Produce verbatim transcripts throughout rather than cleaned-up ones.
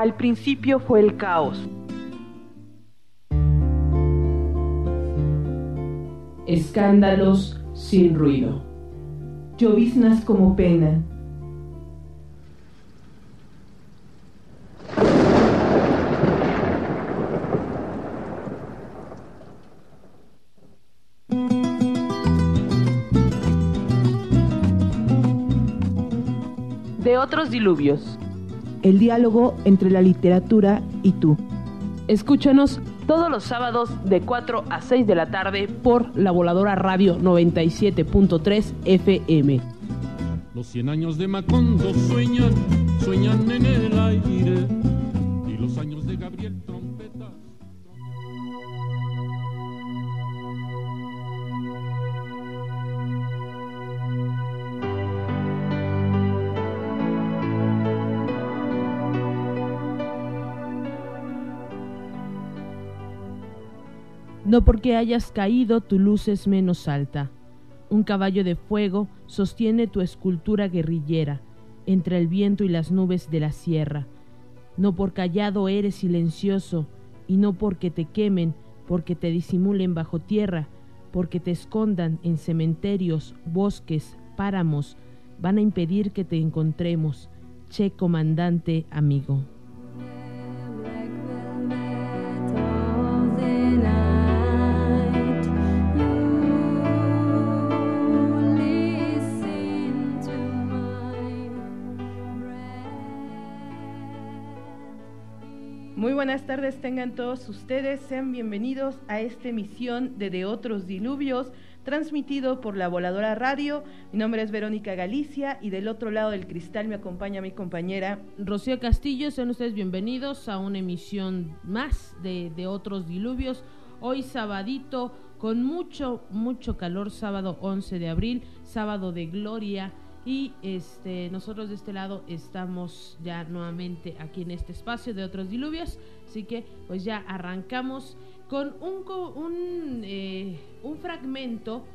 Al principio fue el caos. Escándalos sin ruido. Lloviznas como pena. De otros diluvios. El diálogo entre la literatura y tú. Escúchanos todos los sábados de cuatro a seis de la tarde por La Voladora Radio noventa y siete punto tres F M. Los cien años de Macondo sueñan, sueñan en el aire, y los años de Gabriel trompetas. No porque hayas caído tu luz es menos alta. Un caballo de fuego sostiene tu escultura guerrillera entre el viento y las nubes de la sierra. No por callado eres silencioso, y no porque te quemen, porque te disimulen bajo tierra, porque te escondan en cementerios, bosques, páramos, van a impedir que te encontremos. Che, comandante amigo. Muy buenas tardes tengan todos ustedes, sean bienvenidos a esta emisión de De Otros Diluvios, transmitido por La Voladora Radio. Mi nombre es Verónica Galicia y del otro lado del cristal me acompaña mi compañera Rocío Castillo. Sean ustedes bienvenidos a una emisión más de De Otros Diluvios. Hoy sabadito con mucho, mucho calor, sábado once de abril, sábado de gloria. Y este nosotros de este lado estamos ya nuevamente aquí en este espacio de Otros Diluvios, así que pues ya arrancamos con un un, eh, un fragmento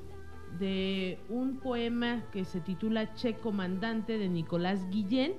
de un poema que se titula Che, comandante, de Nicolás Guillén.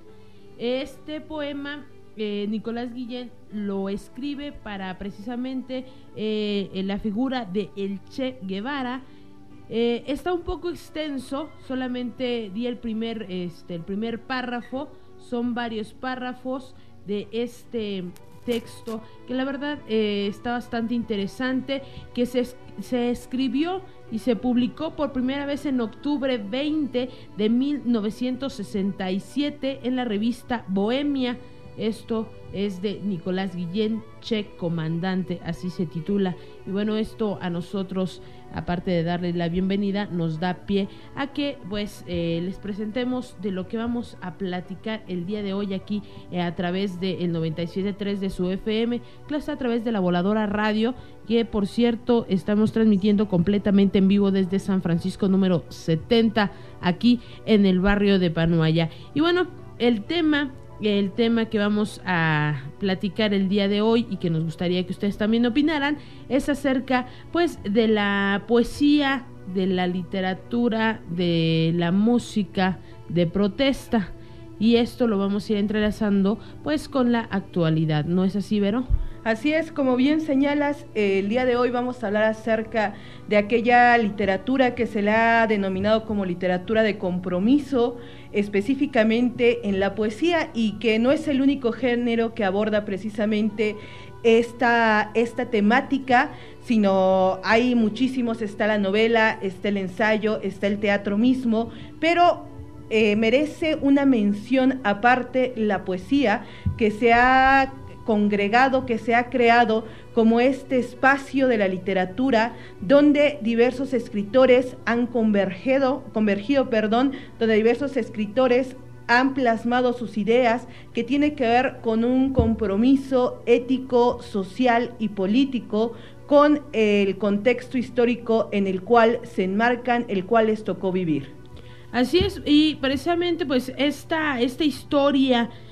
Este poema eh, Nicolás Guillén lo escribe para precisamente eh, la figura de el Che Guevara. Eh, está un poco extenso, solamente di el primer, este, el primer párrafo, son varios párrafos de este texto que la verdad eh, está bastante interesante, que se, se escribió y se publicó por primera vez en octubre veinte de mil novecientos sesenta y siete en la revista Bohemia. Esto es de Nicolás Guillén, Che, comandante, así se titula. Y bueno, esto a nosotros, aparte de darles la bienvenida, nos da pie a que pues eh, les presentemos de lo que vamos a platicar el día de hoy aquí eh, a través del noventa y siete punto tres de su F M, clase a través de La Voladora Radio, que por cierto estamos transmitiendo completamente en vivo desde San Francisco número setenta, aquí en el barrio de Panuaya. Y bueno, el tema... El tema que vamos a platicar el día de hoy y que nos gustaría que ustedes también opinaran es acerca pues de la poesía, de la literatura, de la música de protesta, y esto lo vamos a ir entrelazando pues con la actualidad, ¿no es así, Vero? Así es, como bien señalas, eh, el día de hoy vamos a hablar acerca de aquella literatura que se le ha denominado como literatura de compromiso, específicamente en la poesía, y que no es el único género que aborda precisamente esta, esta temática, sino hay muchísimos, está la novela, está el ensayo, está el teatro mismo, pero eh, merece una mención aparte la poesía, que se ha congregado, que se ha creado como este espacio de la literatura donde diversos escritores han convergido, convergido, perdón, donde diversos escritores han plasmado sus ideas que tiene que ver con un compromiso ético, social y político con el contexto histórico en el cual se enmarcan, el cual les tocó vivir. Así es, y precisamente pues esta, esta historia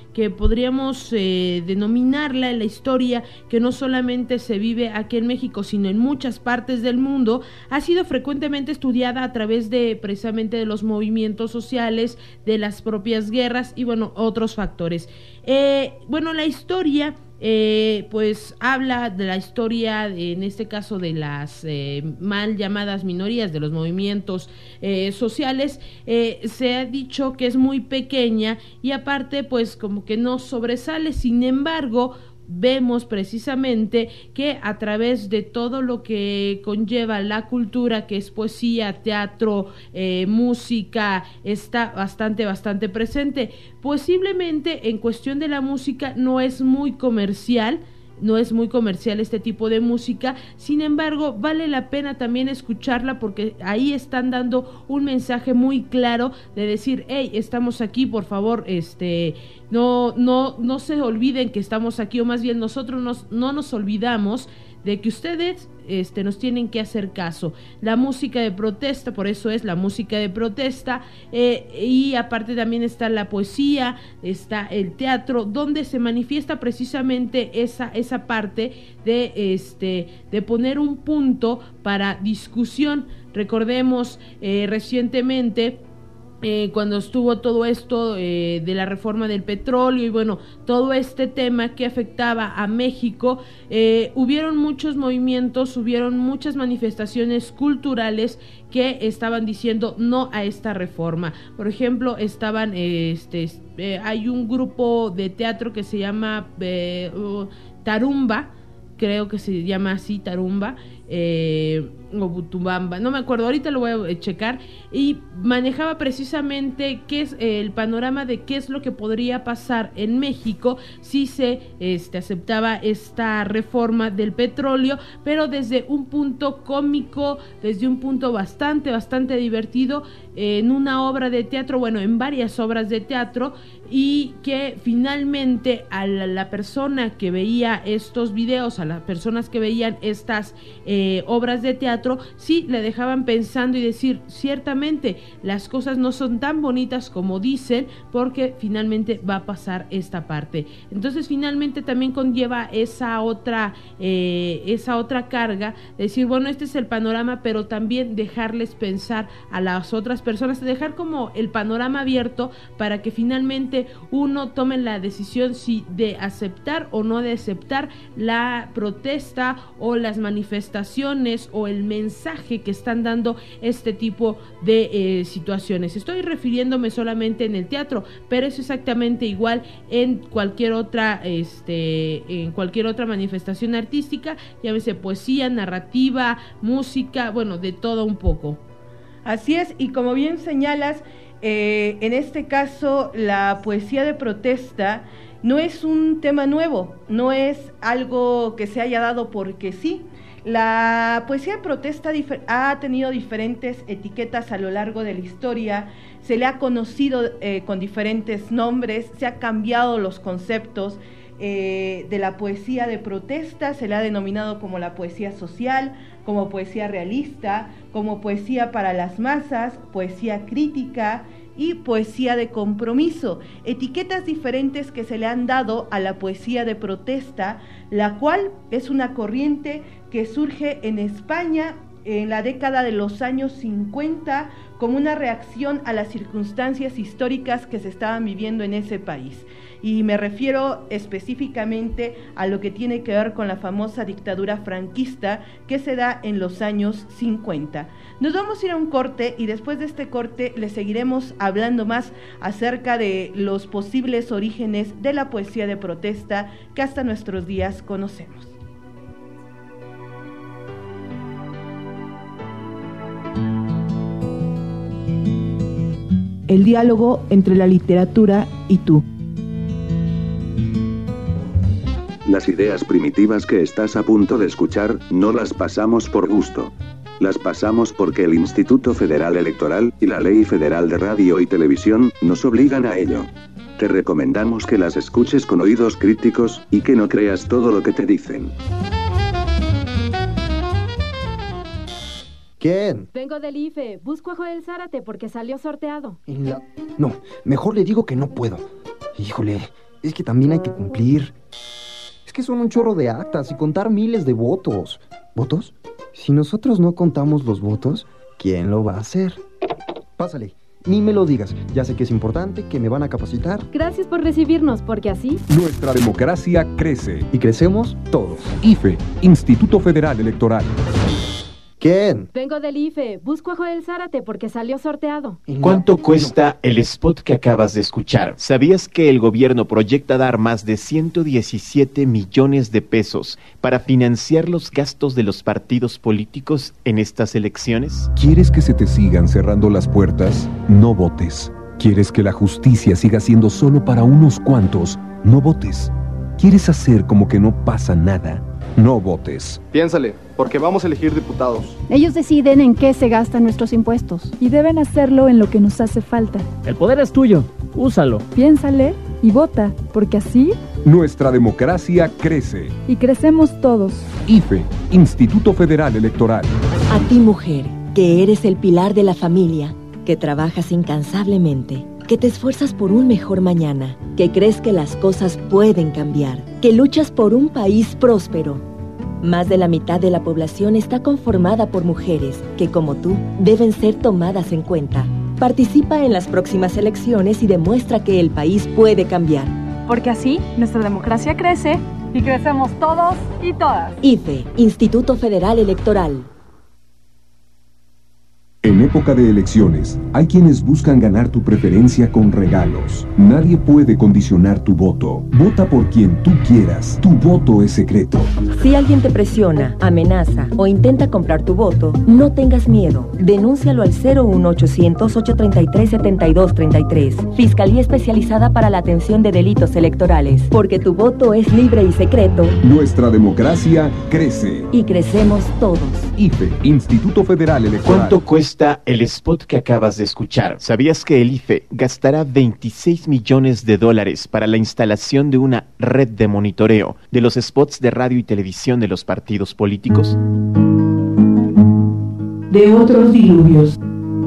que podríamos eh, denominarla la historia que no solamente se vive aquí en México, sino en muchas partes del mundo, ha sido frecuentemente estudiada a través de precisamente de los movimientos sociales, de las propias guerras y bueno, otros factores. Eh, bueno, la historia Eh, pues habla de la historia, en este caso de las eh, mal llamadas minorías, de los movimientos eh, sociales. Eh, se ha dicho que es muy pequeña y aparte pues como que no sobresale. Sin embargo, vemos precisamente que a través de todo lo que conlleva la cultura, que es poesía, teatro, eh, música, está bastante, bastante presente. Posiblemente en cuestión de la música no es muy comercial, no es muy comercial este tipo de música, sin embargo vale la pena también escucharla porque ahí están dando un mensaje muy claro de decir, hey, estamos aquí, por favor, este, no, no, no se olviden que estamos aquí, o más bien nosotros nos, no nos olvidamos de que ustedes este, nos tienen que hacer caso. La música de protesta, por eso es la música de protesta, eh, y aparte también está la poesía, está el teatro, donde se manifiesta precisamente esa, esa parte de, este, de poner un punto para discusión. Recordemos eh, recientemente Eh, cuando estuvo todo esto eh, de la reforma del petróleo y bueno, todo este tema que afectaba a México, eh, hubieron muchos movimientos, hubieron muchas manifestaciones culturales que estaban diciendo no a esta reforma. Por ejemplo, estaban, eh, este, eh, hay un grupo de teatro que se llama eh, uh, Tarumba, creo que se llama así, Tarumba, eh, o Butubamba, no me acuerdo, ahorita lo voy a checar, y manejaba precisamente qué es eh, el panorama de qué es lo que podría pasar en México si se este, aceptaba esta reforma del petróleo, pero desde un punto cómico, desde un punto bastante, bastante divertido, eh, en una obra de teatro, bueno, en varias obras de teatro, y que finalmente a la, la persona que veía estos videos, a las personas que veían estas eh, obras de teatro, sí le dejaban pensando y decir, ciertamente las cosas no son tan bonitas como dicen, porque finalmente va a pasar esta parte. Entonces finalmente también conlleva esa otra eh, esa otra carga, decir, bueno, este es el panorama, pero también dejarles pensar a las otras personas, dejar como el panorama abierto para que finalmente uno tome la decisión si de aceptar o no de aceptar la protesta o las manifestaciones o el mensaje que están dando este tipo de eh, situaciones. Estoy refiriéndome solamente en el teatro, pero es exactamente igual en cualquier otra este en cualquier otra manifestación artística, llámese poesía, narrativa, música, bueno, de todo un poco. Así es, y como bien señalas, eh, en este caso la poesía de protesta no es un tema nuevo, no es algo que se haya dado porque sí. La poesía de protesta ha tenido diferentes etiquetas a lo largo de la historia, se le ha conocido eh, con diferentes nombres, se ha cambiado los conceptos eh, de la poesía de protesta, se le ha denominado como la poesía social, como poesía realista, como poesía para las masas, poesía crítica y poesía de compromiso, etiquetas diferentes que se le han dado a la poesía de protesta, la cual es una corriente que surge en España en la década de los años cincuenta como una reacción a las circunstancias históricas que se estaban viviendo en ese país. Y me refiero específicamente a lo que tiene que ver con la famosa dictadura franquista que se da en los años cincuenta. Nos vamos a ir a un corte y después de este corte les seguiremos hablando más acerca de los posibles orígenes de la poesía de protesta que hasta nuestros días conocemos. El diálogo entre la literatura y tú. Las ideas primitivas que estás a punto de escuchar, no las pasamos por gusto. Las pasamos porque el Instituto Federal Electoral y la Ley Federal de Radio y Televisión nos obligan a ello. Te recomendamos que las escuches con oídos críticos, y que no creas todo lo que te dicen. ¿Quién? Vengo del I F E. Busco a Joel Zárate porque salió sorteado. En la... No, mejor le digo que no puedo. Híjole, Es que también hay que cumplir. Es que son un chorro de actas y contar miles de votos. ¿Votos? Si nosotros no contamos los votos, ¿quién lo va a hacer? Pásale, ni me lo digas. Ya sé que es importante, que me van a capacitar. Gracias por recibirnos, porque así... Nuestra democracia crece. Y crecemos todos. I F E, Instituto Federal Electoral. ¿Quién? Vengo del I F E. Busco a Joel Zárate porque salió sorteado. ¿Cuánto cuesta el spot que acabas de escuchar? ¿Sabías que el gobierno proyecta dar más de ciento diecisiete millones de pesos para financiar los gastos de los partidos políticos en estas elecciones? ¿Quieres que se te sigan cerrando las puertas? No votes. ¿Quieres que la justicia siga siendo solo para unos cuantos? No votes. ¿Quieres hacer como que no pasa nada? No votes. Piénsale, porque vamos a elegir diputados. Ellos deciden en qué se gastan nuestros impuestos. Y deben hacerlo en lo que nos hace falta. El poder es tuyo, úsalo. Piénsale y vota, porque así... Nuestra democracia crece. Y crecemos todos. I F E, Instituto Federal Electoral. A ti, mujer, que eres el pilar de la familia, que trabajas incansablemente, que te esfuerzas por un mejor mañana, que crees que las cosas pueden cambiar, que luchas por un país próspero. Más de la mitad de la población está conformada por mujeres que, como tú, deben ser tomadas en cuenta. Participa en las próximas elecciones y demuestra que el país puede cambiar. Porque así, nuestra democracia crece y crecemos todos y todas. I F E, Instituto Federal Electoral. En época de elecciones, hay quienes buscan ganar tu preferencia con regalos. Nadie puede condicionar tu voto. Vota por quien tú quieras. Tu voto es secreto. Si alguien te presiona, amenaza o intenta comprar tu voto, no tengas miedo. Denúncialo al cero uno ochocientos, ochocientos treinta y tres, setenta y dos treinta y tres. Fiscalía Especializada para la Atención de Delitos Electorales. Porque tu voto es libre y secreto. Nuestra democracia crece. Y crecemos todos. I F E, Instituto Federal Electoral. ¿Cuánto cuesta el spot que acabas de escuchar? ¿Sabías que el I F E gastará veintiséis millones de dólares para la instalación de una red de monitoreo de los spots de radio y televisión de los partidos políticos? De otros diluvios.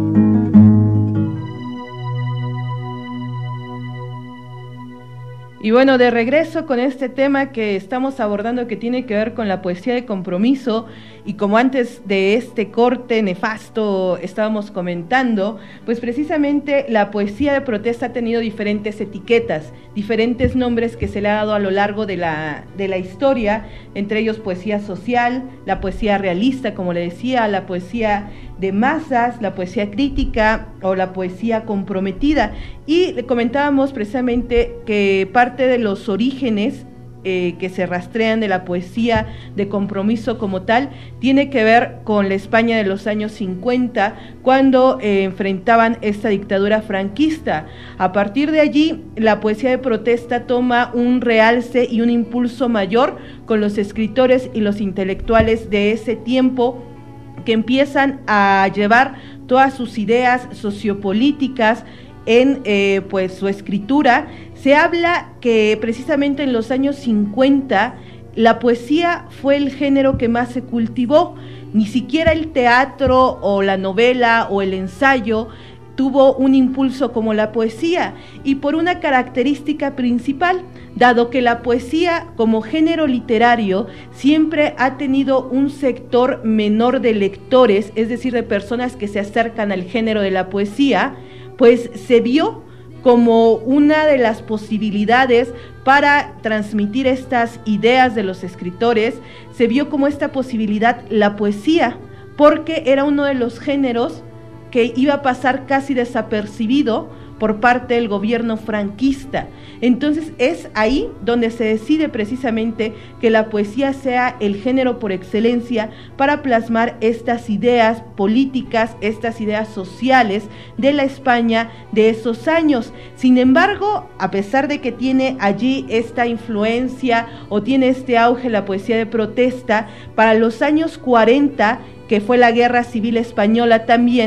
Y bueno, de regreso con este tema que estamos abordando que tiene que ver con la poesía de compromiso, y como antes de este corte nefasto estábamos comentando, pues precisamente la poesía de protesta ha tenido diferentes etiquetas, diferentes nombres que se le ha dado a lo largo de la, de la historia, entre ellos poesía social, la poesía realista, como le decía, la poesía de masas, la poesía crítica o la poesía comprometida. Y le comentábamos precisamente que parte de los orígenes eh, que se rastrean de la poesía de compromiso como tal tiene que ver con la España de los años cincuenta, cuando eh, enfrentaban esta dictadura franquista. A partir de allí, la poesía de protesta toma un realce y un impulso mayor con los escritores y los intelectuales de ese tiempo, que empiezan a llevar todas sus ideas sociopolíticas en eh, pues su escritura. Se habla que precisamente en los años cincuenta la poesía fue el género que más se cultivó. Ni siquiera el teatro o la novela o el ensayo tuvo un impulso como la poesía, y por una característica principal, dado que la poesía como género literario siempre ha tenido un sector menor de lectores, es decir, de personas que se acercan al género de la poesía, pues se vio como una de las posibilidades para transmitir estas ideas de los escritores, se vio como esta posibilidad la poesía, porque era uno de los géneros que iba a pasar casi desapercibido por parte del gobierno franquista. Entonces es ahí donde se decide precisamente que la poesía sea el género por excelencia para plasmar estas ideas políticas, estas ideas sociales de la España de esos años. Sin embargo, a pesar de que tiene allí esta influencia o tiene este auge la poesía de protesta, para los años cuarenta, que fue la Guerra Civil Española también,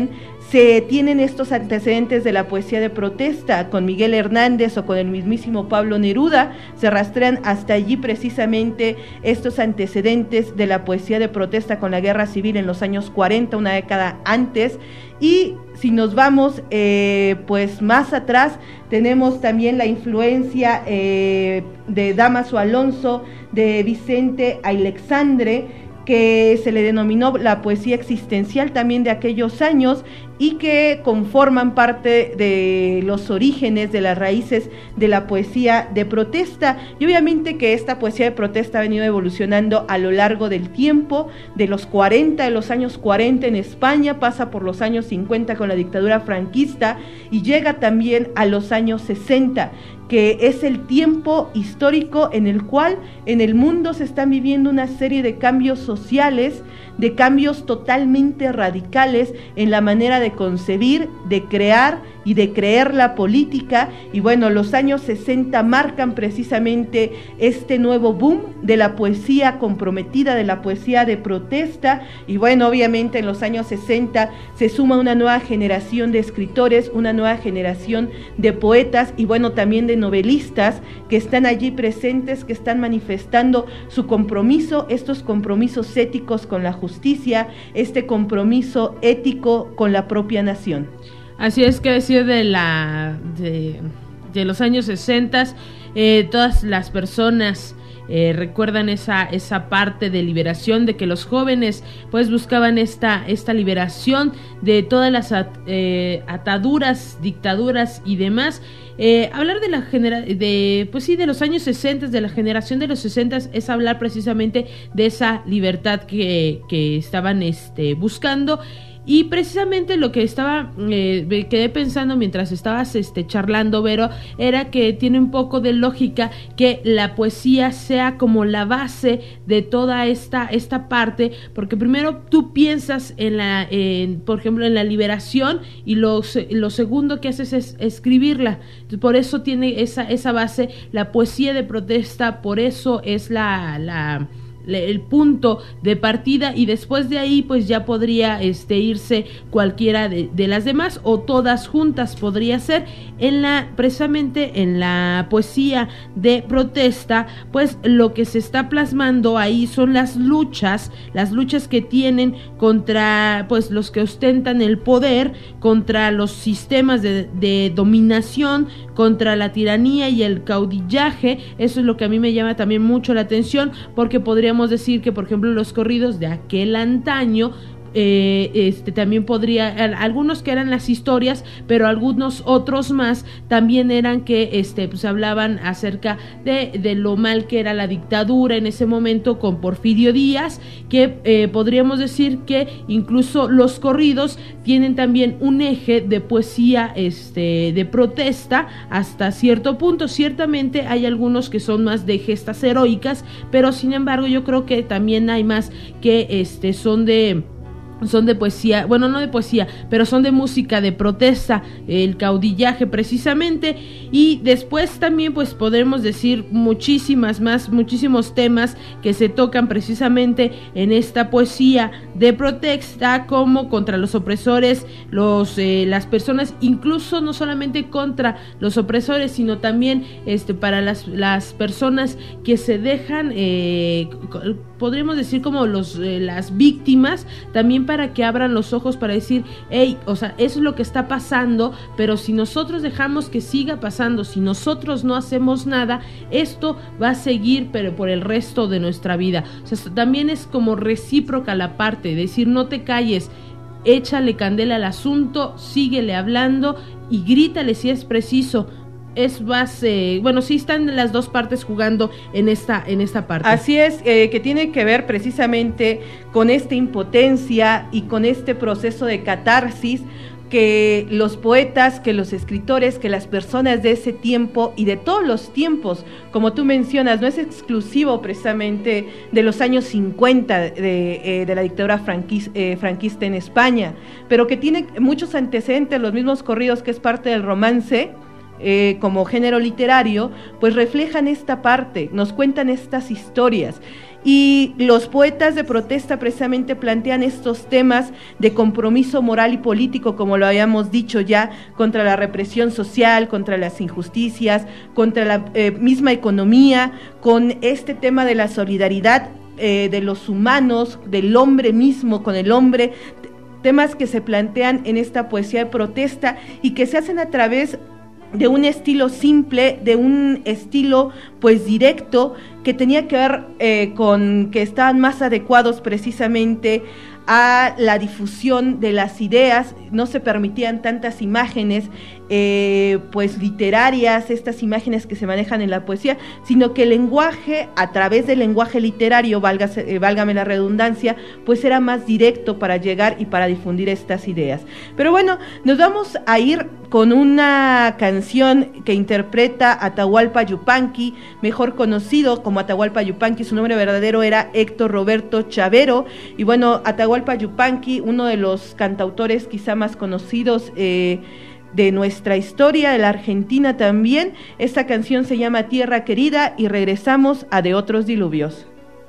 se tienen estos antecedentes de la poesía de protesta, con Miguel Hernández o con el mismísimo Pablo Neruda, se rastrean hasta allí precisamente estos antecedentes de la poesía de protesta con la guerra civil en los años cuarenta, una década antes. Y si nos vamos eh, pues más atrás, tenemos también la influencia eh, de Dámaso Alonso, de Vicente Alexandre, que se le denominó la poesía existencial también de aquellos años y que conforman parte de los orígenes, de las raíces de la poesía de protesta. Y obviamente que esta poesía de protesta ha venido evolucionando a lo largo del tiempo, de los cuarenta, de los años cuarenta en España, pasa por los años cincuenta con la dictadura franquista y llega también a los años sesenta, que es el tiempo histórico en el cual en el mundo se están viviendo una serie de cambios sociales, de cambios totalmente radicales en la manera de concebir, de crear y de creer la política. Y bueno, los años sesenta marcan precisamente este nuevo boom de la poesía comprometida, de la poesía de protesta. Y bueno, obviamente en los años sesenta se suma una nueva generación de escritores, una nueva generación de poetas y bueno, también de novelistas que están allí presentes, que están manifestando su compromiso, estos compromisos éticos con la justicia, este compromiso ético con la propia nación. Así es, que decir de la de, de los años sesenta, eh, todas las personas eh, recuerdan esa esa parte de liberación, de que los jóvenes pues buscaban esta esta liberación de todas las at, eh, ataduras, dictaduras y demás. Eh, hablar de la genera de pues sí de los años sesenta, de la generación de los sesenta, es hablar precisamente de esa libertad que, que estaban este buscando. Y precisamente lo que estaba, eh, me quedé pensando mientras estabas este, charlando, Vero, era que tiene un poco de lógica que la poesía sea como la base de toda esta, esta parte, porque primero tú piensas en la, en, por ejemplo, en la liberación y lo, lo segundo que haces es escribirla. Por eso tiene esa, esa base, la poesía de protesta, por eso es la... la el punto de partida y después de ahí pues ya podría este irse cualquiera de, de las demás o todas juntas podría ser. En la precisamente en la poesía de protesta pues lo que se está plasmando ahí son las luchas, las luchas que tienen contra pues los que ostentan el poder, contra los sistemas de, de dominación, contra la tiranía y el caudillaje. Eso es lo que a mí me llama también mucho la atención, porque podríamos decir que, por ejemplo, los corridos de aquel antaño, eh, este también podría, algunos que eran las historias, pero algunos otros más también eran que este pues hablaban acerca de, de lo mal que era la dictadura en ese momento con Porfirio Díaz, que eh, podríamos decir que incluso los corridos tienen también un eje de poesía este de protesta hasta cierto punto. Ciertamente hay algunos que son más de gestas heroicas, pero sin embargo yo creo que también hay más que este son de son de poesía, bueno, no de poesía, pero son de música de protesta, el caudillaje precisamente. Y después también pues podremos decir muchísimas más, muchísimos temas que se tocan precisamente en esta poesía de protesta, como contra los opresores, los eh, las personas, incluso no solamente contra los opresores, sino también este para las, las personas que se dejan, eh, podríamos decir como los eh, las víctimas, también para que abran los ojos para decir, hey, o sea, eso es lo que está pasando, pero si nosotros dejamos que siga pasando, si nosotros no hacemos nada, esto va a seguir, pero por el resto de nuestra vida. O sea, también es como recíproca la parte, decir, no te calles, échale candela al asunto, síguele hablando y grítale si es preciso. Es base, bueno, sí están las dos partes jugando en esta en esta parte. Así es, eh, que tiene que ver precisamente con esta impotencia y con este proceso de catarsis que los poetas, que los escritores, que las personas de ese tiempo y de todos los tiempos, como tú mencionas, no es exclusivo precisamente de los años cincuenta de, eh, de la dictadura franquis, eh, franquista en España, pero que tiene muchos antecedentes, los mismos corridos, que es parte del romance, Eh, como género literario, pues reflejan esta parte, nos cuentan estas historias. y los poetas de protesta precisamente plantean estos temas de compromiso moral y político, como lo habíamos dicho ya, contra la represión social, contra las injusticias, contra la eh, misma economía, con este tema de la solidaridad eh, de los humanos, del hombre mismo con el hombre, temas que se plantean en esta poesía de protesta y que se hacen a través de un estilo simple, de un estilo pues directo, que tenía que ver eh, con que estaban más adecuados precisamente a la difusión de las ideas, no se permitían tantas imágenes eh, pues literarias, estas imágenes que se manejan en la poesía, sino que el lenguaje, a través del lenguaje literario, válgase, eh, válgame la redundancia, pues era más directo para llegar y para difundir estas ideas. Pero bueno, nos vamos a ir con una canción que interpreta Atahualpa Yupanqui, mejor conocido como Atahualpa Yupanqui. Su nombre verdadero era Héctor Roberto Chavero, y bueno, Atahualpa Yupanqui, uno de los cantautores quizá más conocidos eh, de nuestra historia, de la Argentina también. Esta canción se llama Tierra Querida y regresamos a De Otros Diluvios.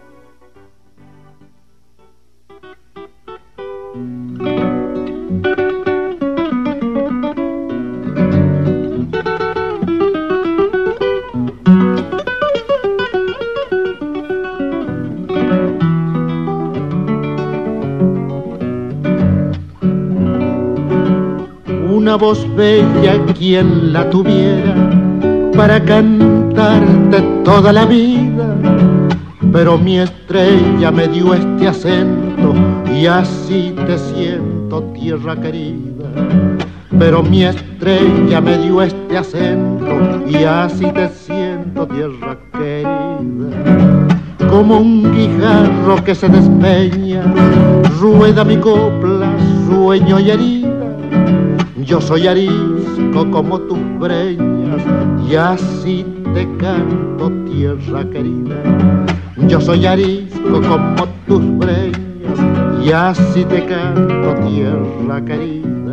Una voz bella quien la tuviera para cantarte toda la vida, pero mi estrella me dio este acento y así te siento, tierra querida. Pero mi estrella me dio este acento y así te siento, tierra querida. Como un guijarro que se despeña, rueda mi copla, sueño y herida. Yo soy arisco como tus breñas y así te canto, tierra querida. Yo soy arisco como tus breñas y así te canto, tierra querida.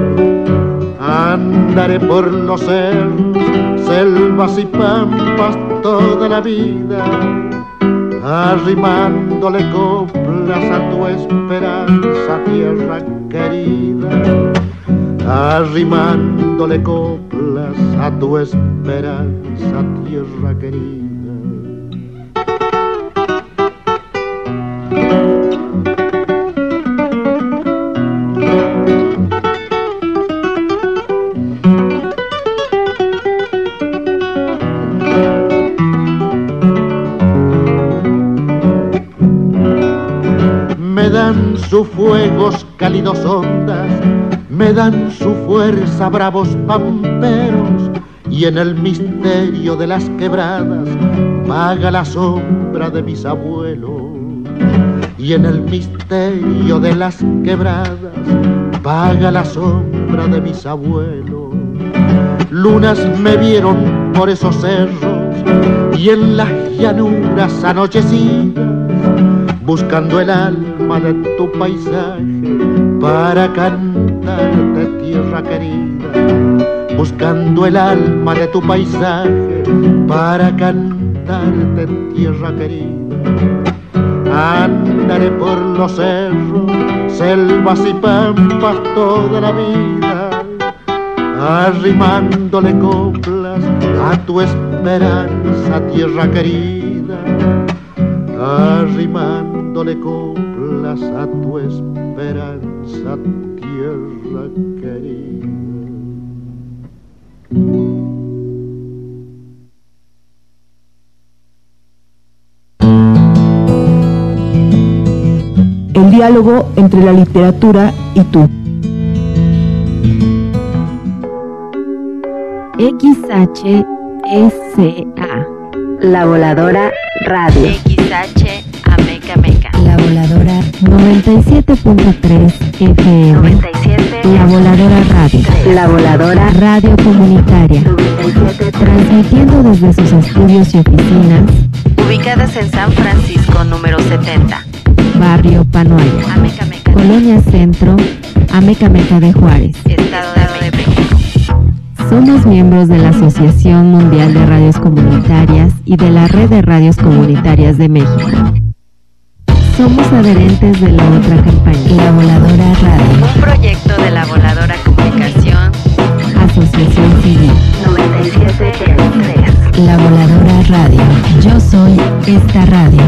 Andaré por los cerros, selvas y pampas toda la vida, arrimándole coplas a tu esperanza, tierra querida. Arrimándole coplas a tu esperanza, tierra querida. Me dan sus fuegos cálidos ondas, me dan su fuerza bravos pamperos, y en el misterio de las quebradas vaga la sombra de mis abuelos. Y en el misterio de las quebradas vaga la sombra de mis abuelos. Lunas me vieron por esos cerros y en las llanuras anochecidas, buscando el alma de tu paisaje para cantarte, tierra querida. Buscando el alma de tu paisaje para cantarte, tierra querida. Andaré por los cerros, selvas y pampas toda la vida, arrimándole coplas a tu esperanza, tierra querida. Arrimándole coplas a tu esperanza, tierra querida. El diálogo entre la literatura y tú. X H E C A, La Voladora Radio. X H Ameca Meca. La Voladora noventa y siete punto tres F M. noventa y siete. La Voladora Radio. La Voladora Radio Comunitaria. noventa y siete. Transmitiendo desde sus estudios y oficinas ubicadas en San Francisco número setenta. Barrio Panoaya, Ameca Meca. Colonia Centro, Ameca Meca de Juárez, Estado de México. Somos miembros de la Asociación Mundial de Radios Comunitarias y de la Red de Radios Comunitarias de México. Somos adherentes de la otra campaña, La Voladora Radio. Un proyecto de La Voladora Comunicación, Asociación Civil. noventa y siete punto tres. La Voladora Radio. Yo soy esta radio.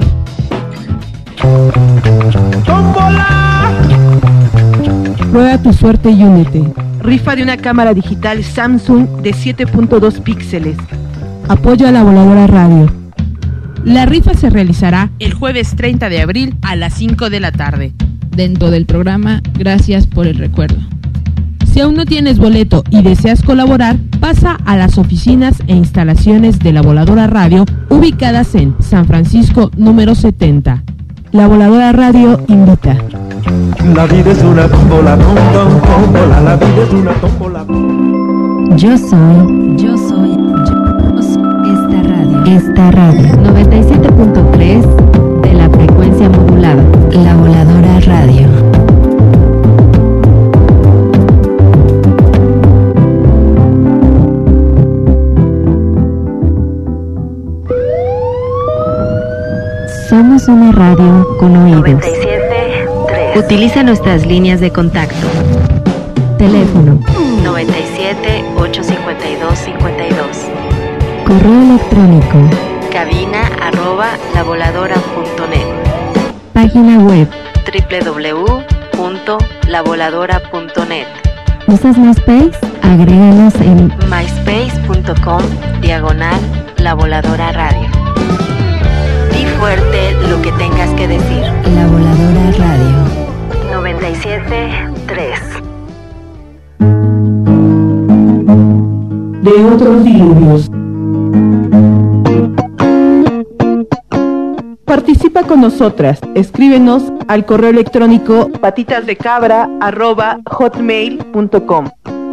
¡Tómbola! Prueba tu suerte y únete. Rifa de una cámara digital Samsung de siete punto dos píxeles. Apoyo a La Voladora Radio. La rifa se realizará el jueves treinta de abril a las cinco de la tarde. Dentro del programa, gracias por el recuerdo. Si aún no tienes boleto y deseas colaborar, pasa a las oficinas e instalaciones de La Voladora Radio, ubicadas en San Francisco número setenta. La Voladora Radio invita. La vida es una tómbola, tómbola, la vida es una tómbola. Yo soy, yo soy, yo soy esta radio. Esta radio. noventa y siete punto tres de la frecuencia modulada. La Voladora Radio. Somos una radio con oídos. noventa y siete punto tres. Utiliza nuestras líneas de contacto. Teléfono noventa y siete, ochocientos cincuenta y dos, cincuenta y dos. Correo electrónico Cabina arroba lavoladora punto net. Página web doble u doble u doble u punto lavoladora punto net. ¿Usas MySpace? Agréganos en myspace punto com diagonal La Voladora Radio. Di fuerte lo que tengas que decir. La Voladora Radio. noventa y siete punto tres. De otros diluvios. Participa con nosotras. Escríbenos al correo electrónico patitasdecabra arroba hotmail punto com.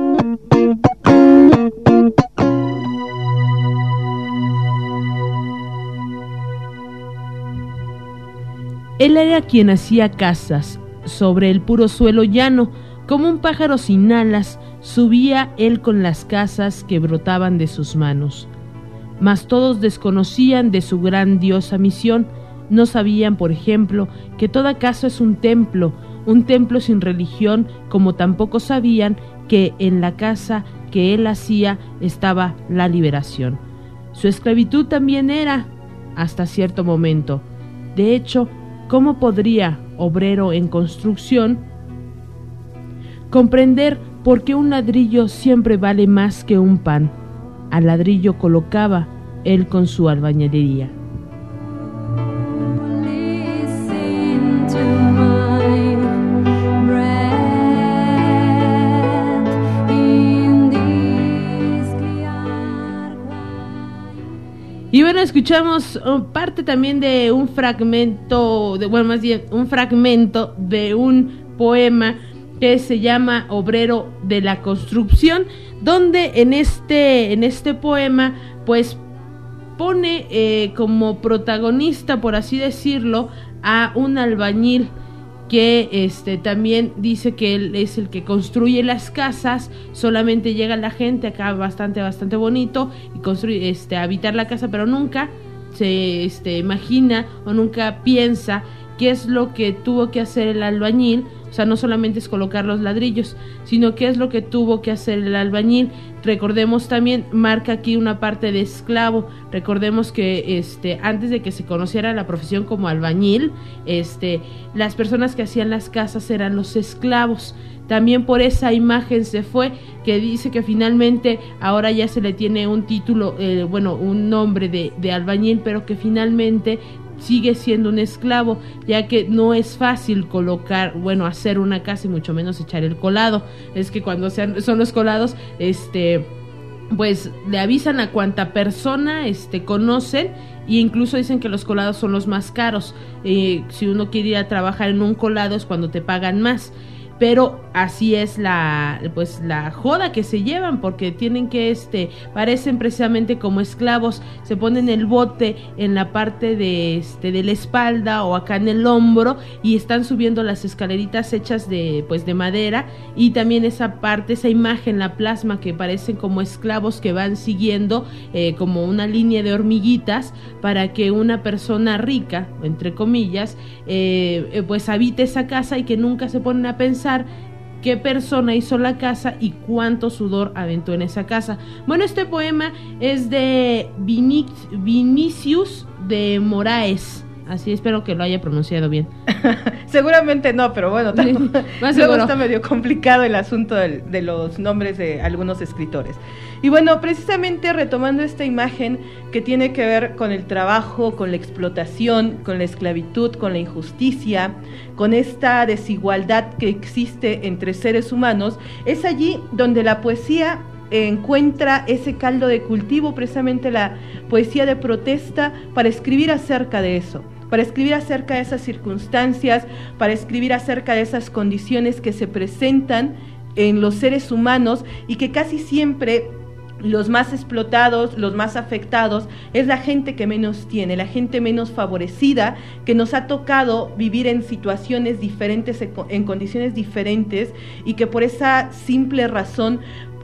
Él era quien hacía casas sobre el puro suelo llano, como un pájaro sin alas, subía él con las casas que brotaban de sus manos. Mas todos desconocían de su grandiosa misión. No sabían, por ejemplo, que toda casa es un templo, un templo sin religión, como tampoco sabían que en la casa que él hacía estaba la liberación. Su esclavitud también era, hasta cierto momento. De hecho, ¿cómo podría, obrero en construcción, comprender por qué un ladrillo siempre vale más que un pan? Al ladrillo colocaba él con su albañilería. Y bueno, escuchamos parte también de un fragmento, de, bueno, más bien un fragmento de un poema que se llama Obrero de la Construcción, donde en este, en este poema, pues pone eh, como protagonista, por así decirlo, a un albañil que este también dice que él es el que construye las casas. Solamente llega la gente acá bastante bastante bonito y construye este a habitar la casa, pero nunca se este imagina o nunca piensa qué es lo que tuvo que hacer el albañil. O sea, no solamente es colocar los ladrillos, sino qué es lo que tuvo que hacer el albañil. Recordemos también, marca aquí una parte de esclavo. Recordemos que este antes de que se conociera la profesión como albañil, este las personas que hacían las casas eran los esclavos. También por esa imagen se fue, que dice que finalmente ahora ya se le tiene un título, eh, bueno, un nombre de, de albañil, pero que finalmente sigue siendo un esclavo, ya que no es fácil colocar, bueno, hacer una casa y mucho menos echar el colado. Es que cuando sean, son los colados, este, pues le avisan a cuanta persona este, conocen, e incluso dicen que los colados son los más caros. Eh, si uno quiere ir a trabajar en un colado es cuando te pagan más. pero así es la pues la joda que se llevan, porque tienen que este parecen precisamente como esclavos, se ponen el bote en la parte de este de la espalda o acá en el hombro y están subiendo las escaleritas hechas de pues de madera, y también esa parte, esa imagen la plasma, que parecen como esclavos que van siguiendo eh, como una línea de hormiguitas para que una persona rica, entre comillas, eh, eh, pues habite esa casa, y que nunca se ponen a pensar qué persona hizo la casa y cuánto sudor aventó en esa casa. Bueno, este poema es de Vinic- Vinicius de Moraes, así espero que lo haya pronunciado bien. Seguramente no, pero bueno, Sí, luego seguro. está medio complicado el asunto de, de los nombres de algunos escritores. Y bueno, precisamente retomando esta imagen que tiene que ver con el trabajo, con la explotación, con la esclavitud, con la injusticia, con esta desigualdad que existe entre seres humanos, es allí donde la poesía encuentra ese caldo de cultivo, precisamente la poesía de protesta, para escribir acerca de eso, para escribir acerca de esas circunstancias, para escribir acerca de esas condiciones que se presentan en los seres humanos y que casi siempre los más explotados, los más afectados, es la gente que menos tiene, la gente menos favorecida, que nos ha tocado vivir en situaciones diferentes, en condiciones diferentes, y que por esa simple razón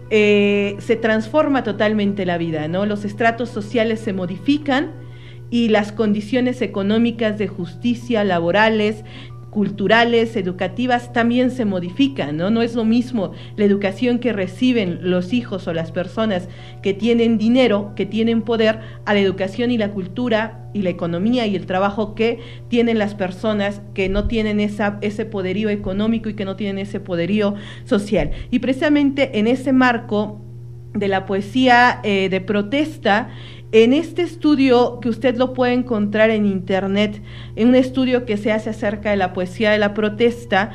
eh, se transforma totalmente la vida, ¿no? Los estratos sociales se modifican y las condiciones económicas de justicia, laborales, culturales, educativas, también se modifican, ¿no? No es lo mismo la educación que reciben los hijos o las personas que tienen dinero, que tienen poder, a la educación y la cultura y la economía y el trabajo que tienen las personas que no tienen esa, ese poderío económico y que no tienen ese poderío social. Y precisamente en ese marco de la poesía eh, de protesta, en este estudio, que usted lo puede encontrar en internet, en un estudio que se hace acerca de la poesía de la protesta,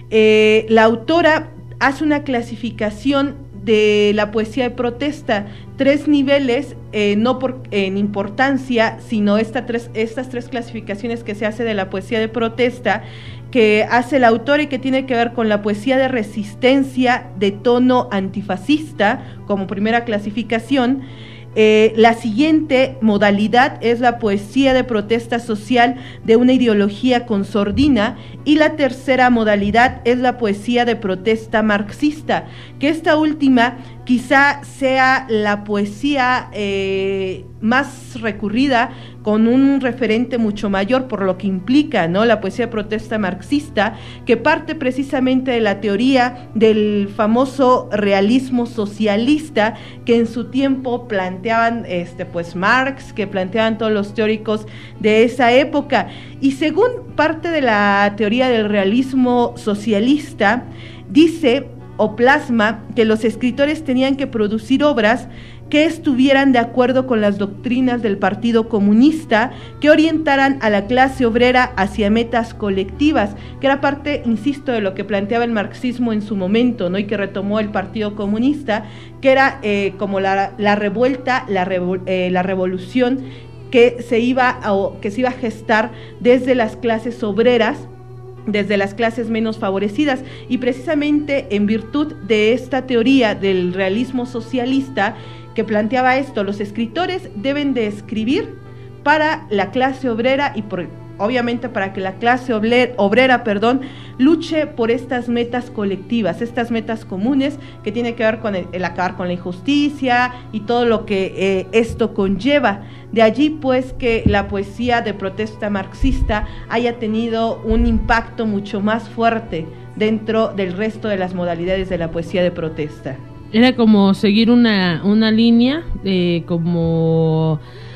eh, la autora hace una clasificación de la poesía de protesta, tres niveles, eh, no por, en importancia, sino esta tres, estas tres clasificaciones que se hace de la poesía de protesta, que hace la autora y que tiene que ver con la poesía de resistencia de tono antifascista, como primera clasificación. Eh, la siguiente modalidad es la poesía de protesta social de una ideología con sordina, y la tercera modalidad es la poesía de protesta marxista, que esta última quizá sea la poesía eh, más recurrida, con un referente mucho mayor por lo que implica, ¿no? La poesía de protesta marxista, que parte precisamente de la teoría del famoso realismo socialista que en su tiempo planteaban este, pues Marx, que planteaban todos los teóricos de esa época. Y según parte de la teoría del realismo socialista, dice o plasma que los escritores tenían que producir obras que estuvieran de acuerdo con las doctrinas del Partido Comunista, que orientaran a la clase obrera hacia metas colectivas, que era parte, insisto, de lo que planteaba el marxismo en su momento, ¿no? Y que retomó el Partido Comunista, que era eh, como la, la revuelta, la, revo, eh, la revolución que se iba a, que se iba a gestar desde las clases obreras, desde las clases menos favorecidas, y precisamente en virtud de esta teoría del realismo socialista que planteaba esto, los escritores deben de escribir para la clase obrera y por, obviamente para que la clase obrera, obrera perdón, luche por estas metas colectivas, estas metas comunes que tienen que ver con el, el acabar con la injusticia y todo lo que eh, esto conlleva. De allí pues que la poesía de protesta marxista haya tenido un impacto mucho más fuerte dentro del resto de las modalidades de la poesía de protesta. Era como seguir una, una línea, eh, como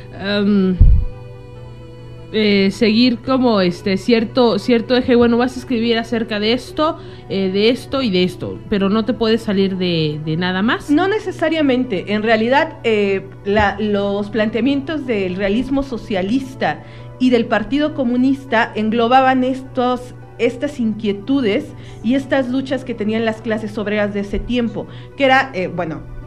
um, eh, seguir como este cierto cierto eje. Bueno, vas a escribir acerca de esto, eh, de esto y de esto, pero no te puedes salir de, de nada más. No necesariamente. En realidad, eh, la, los planteamientos del realismo socialista y del Partido Comunista englobaban estos estas inquietudes y estas luchas que tenían las clases obreras de ese tiempo, que era, eh, bueno,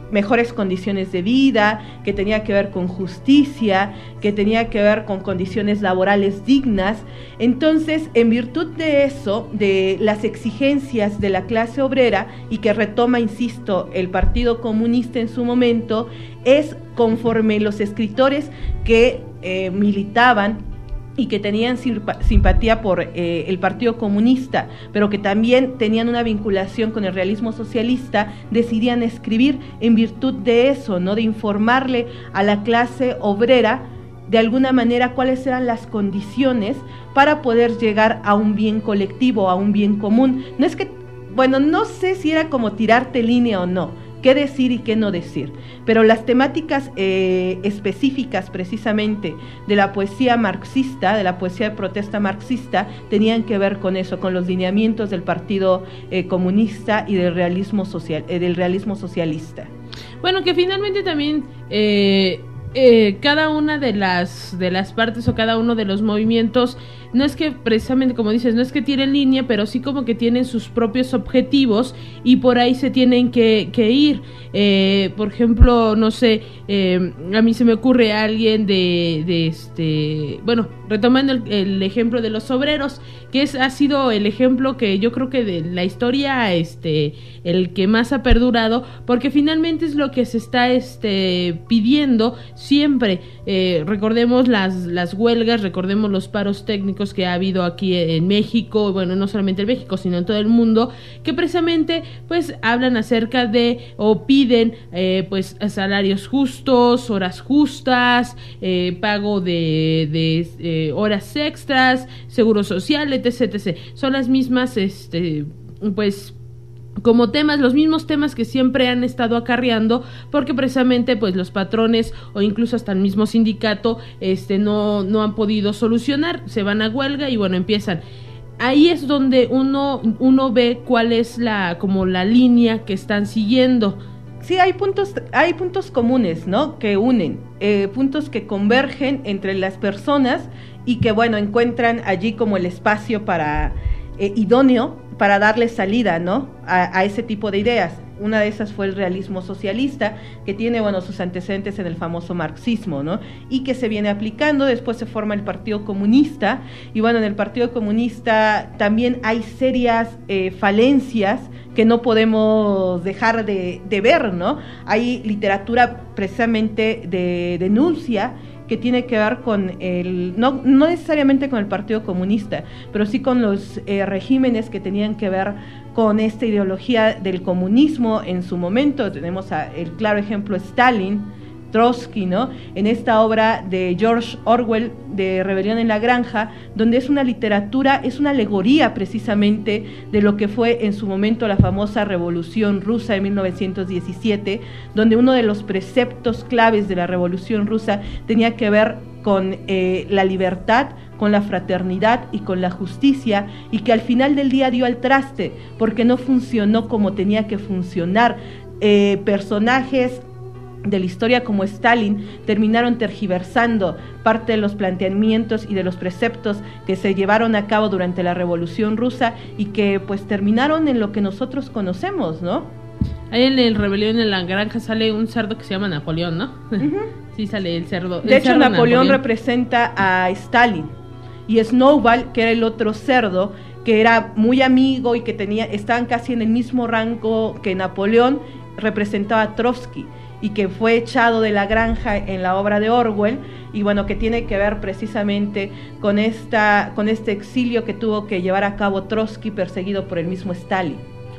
mejores condiciones de vida, que tenía que ver con justicia, que tenía que ver con condiciones laborales dignas. Entonces, en virtud de eso, de las exigencias de la clase obrera, y que retoma, insisto, el Partido Comunista en su momento, es conforme los escritores que eh, militaban y que tenían simpatía por eh, el Partido Comunista, pero que también tenían una vinculación con el realismo socialista, decidían escribir en virtud de eso, ¿no? De informarle a la clase obrera de alguna manera cuáles eran las condiciones para poder llegar a un bien colectivo, a un bien común. No es que, bueno, no sé si era como tirarte línea o no, qué decir y qué no decir, pero las temáticas eh, específicas precisamente de la poesía marxista, de la poesía de protesta marxista, tenían que ver con eso, con los lineamientos del Partido eh, Comunista y del realismo social, eh, del realismo socialista. Bueno, que finalmente también eh, eh, cada una de las de las partes o cada uno de los movimientos, no es que precisamente, como dices, no es que tienen línea, pero sí como que tienen sus propios objetivos y por ahí se tienen que, que ir. Eh, por ejemplo, no sé, eh, a mí se me ocurre alguien de, de este, bueno, retomando el, el ejemplo de los obreros, que es, ha sido el ejemplo que yo creo que de la historia, este, el que más ha perdurado, porque finalmente es lo que se está, este, pidiendo siempre. Eh, recordemos las, las huelgas, recordemos los paros técnicos que ha habido aquí en México, bueno, no solamente en México, sino en todo el mundo, que precisamente pues hablan acerca de o piden eh, pues salarios justos, horas justas, eh, pago de, de eh, horas extras, seguro social, etc, etcétera. Son las mismas, este, pues como temas, los mismos temas que siempre han estado acarreando, porque precisamente pues los patrones o incluso hasta el mismo sindicato este no, no han podido solucionar, se van a huelga y bueno, empiezan. Ahí es donde uno, uno ve cuál es la, como la línea que están siguiendo. Sí, hay puntos, hay puntos comunes, ¿no? Que unen, eh, puntos que convergen entre las personas y que bueno, encuentran allí como el espacio para eh, idóneo para darle salida, ¿no? A, a ese tipo de ideas. Una de esas fue el realismo socialista, que tiene, bueno, sus antecedentes en el famoso marxismo, ¿no? Y que se viene aplicando. Después se forma el Partido Comunista, y bueno, en el Partido Comunista también hay serias eh, falencias que no podemos dejar de, de ver, ¿no? Hay literatura precisamente de denuncia que tiene que ver con el, no, no necesariamente con el Partido Comunista, pero sí con los eh, regímenes que tenían que ver con esta ideología del comunismo en su momento. Tenemos a, el claro ejemplo Stalin, Trotsky, ¿no? En esta obra de George Orwell, de Rebelión en la Granja, donde es una literatura, es una alegoría precisamente de lo que fue en su momento la famosa Revolución Rusa de mil novecientos diecisiete, donde uno de los preceptos claves de la Revolución Rusa tenía que ver con eh, la libertad, con la fraternidad y con la justicia, y que al final del día dio al traste, porque no funcionó como tenía que funcionar. Eh, personajes de la historia como Stalin terminaron tergiversando parte de los planteamientos y de los preceptos que se llevaron a cabo durante la Revolución Rusa y que pues terminaron en lo que nosotros conocemos, ¿no? Ahí en el Rebelión en la Granja sale un cerdo que se llama Napoleón, ¿no? Uh-huh. Sí sale el cerdo. De el hecho, cerdo Napoleón, Napoleón representa a Stalin, y Snowball, que era el otro cerdo, que era muy amigo y que tenía, estaban casi en el mismo rango que Napoleón, representaba a Trotsky, y que fue echado de la granja en la obra de Orwell, y bueno, que tiene que ver precisamente con esta con este exilio que tuvo que llevar a cabo Trotsky, perseguido por el mismo Stalin.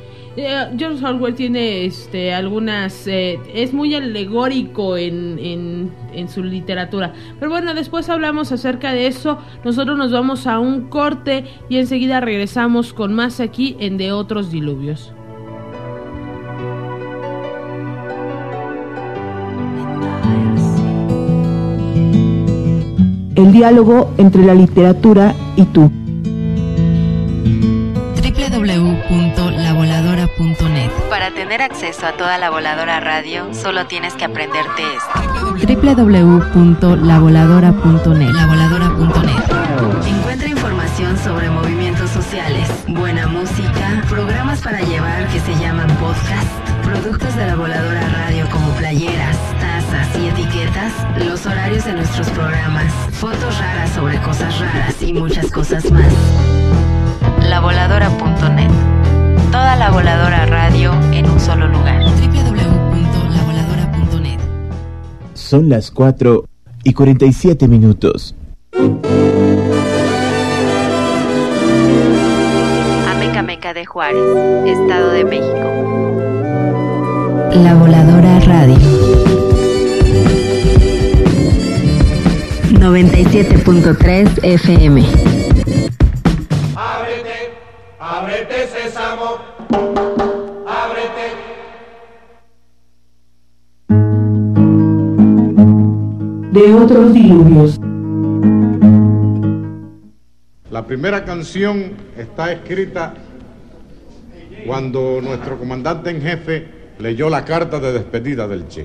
Eh, George Orwell tiene este algunas eh, es muy alegórico en, en, en su literatura, pero bueno, después hablamos acerca de eso. Nosotros nos vamos a un corte y enseguida regresamos con más aquí en De Otros Diluvios. El diálogo entre la literatura y tú. doble u doble u doble u punto la voladora punto net. Para tener acceso a toda La Voladora Radio, solo tienes que aprenderte esto. doble u doble u doble u punto la voladora punto net. la voladora punto net. Encuentra información sobre movimientos sociales, buena música, programas para llevar que se llaman podcast, Productos de la Voladora Radio como playeras, tazas y etiquetas, los horarios de nuestros programas, fotos raras sobre cosas raras y muchas cosas más. la voladora punto net. Toda la Voladora Radio en un solo lugar. doble u doble u doble u punto la voladora punto net. Son las cuatro y cuarenta y siete minutos. Amecameca de Juárez, Estado de México. La Voladora Radio. noventa y siete punto tres F M. Ábrete, ábrete sésamo, ábrete. De otros diluvios. La primera canción está escrita cuando nuestro comandante en jefe leyó la carta de despedida del Che.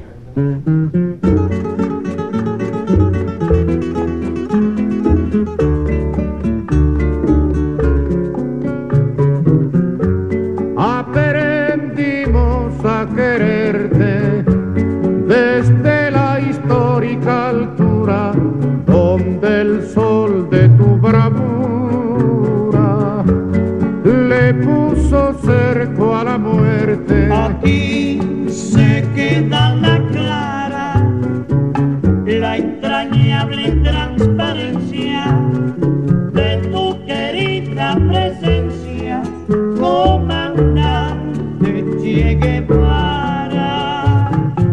Aprendimos a quererte desde la histórica altura donde el sol de tu bravura le puso cerco a la muerte. Aquí se queda la clara, la entrañable transparencia de tu querida presencia, comandante Che Guevara.